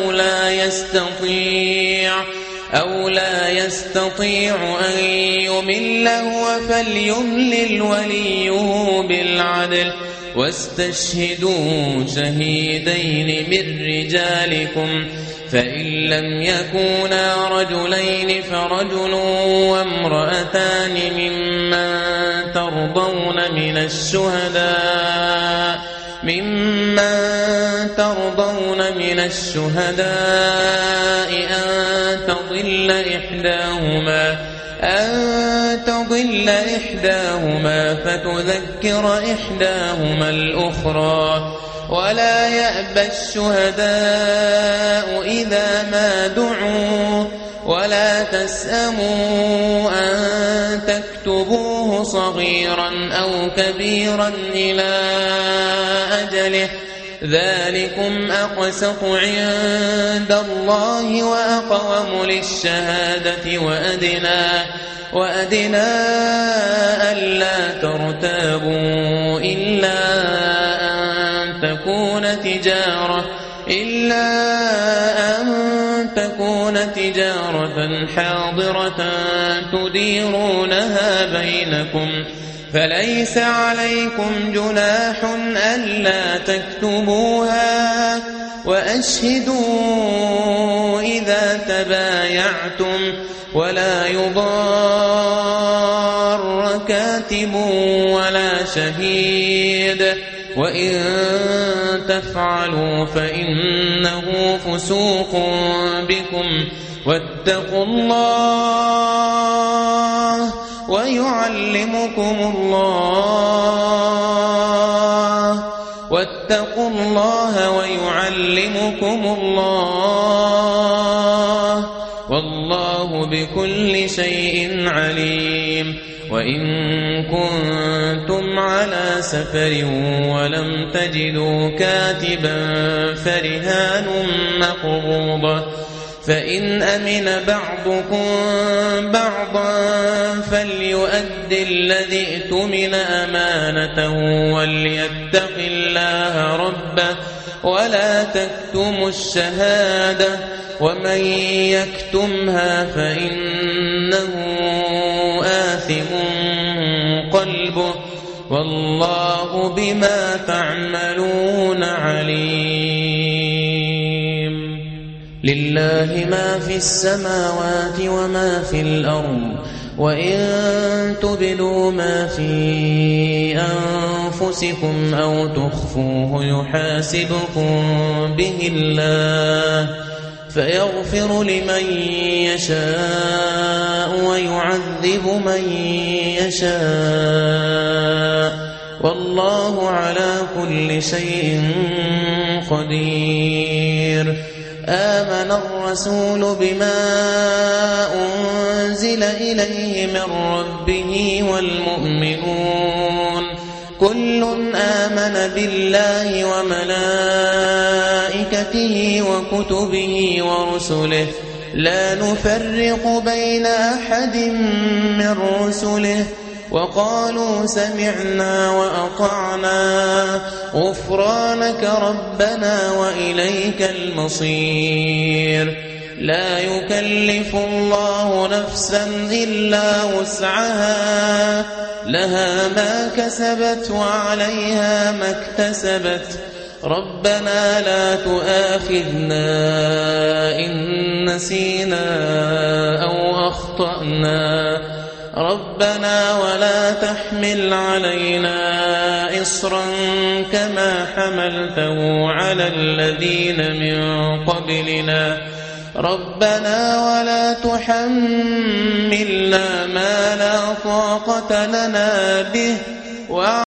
Speaker 2: أو لا يستطيع أن يمل هو فليملل وليه بالعدل واستشهدوا شهيدين من رجالكم فإن لم يكونا رجلين فرجل وامرأتان ممن ترضون من الشهداء أن تضل إحداهما فتذكر إحداهما الأخرى ولا يأبى الشهداء إذا ما دعوا ولا تسأموا أن تكتبوه صغيرا أو كبيرا إلى أجله ذلكم أقسط عند الله وأقوم للشهادة وأدنى ألا ترتابوا إلا أن تكون تجارة حاضرة تديرونها بينكم فليس عليكم جناح ألا تكتبوها وأشهدوا إذا تبايعتم ولا يضار كاتب ولا شهيد وإن تفعلوا فإنه فسوق بكم واتقوا الله ويعلمكم الله والله بكل شيء عليم وإن كنتم على سفر ولم تجدوا كاتبا فرهان مقبوضة فإن أمن بعضكم بعضا فليؤد الذي ائتمن أمانته وليتق الله ربه ولا تكتموا الشهادة ومن يكتمها فإنه آثم قلبه والله بما تعملون عليم لله ما في السماوات وما في الأرض وإن تبدوا ما في أنفسكم أو تخفوه يحاسبكم به الله فيغفر لمن يشاء ويعذب من يشاء والله على كل شيء قدير آمن الرسول بما أنزل إليه من ربه والمؤمنون كل آمن بالله وملائكته وكتبه ورسله لا نفرق بين أحد من رسله وقالوا سمعنا وأطعنا غفرانك ربنا وإليك المصير لا يكلف الله نفسا إلا وسعها لها ما كسبت وعليها ما اكتسبت ربنا لا تؤاخذنا إن نسينا أو أخطأنا ربنا ولا تحمل علينا إصرا كما حملته على الذين من قبلنا ربنا ولا تحملنا ما لا طاقة لنا به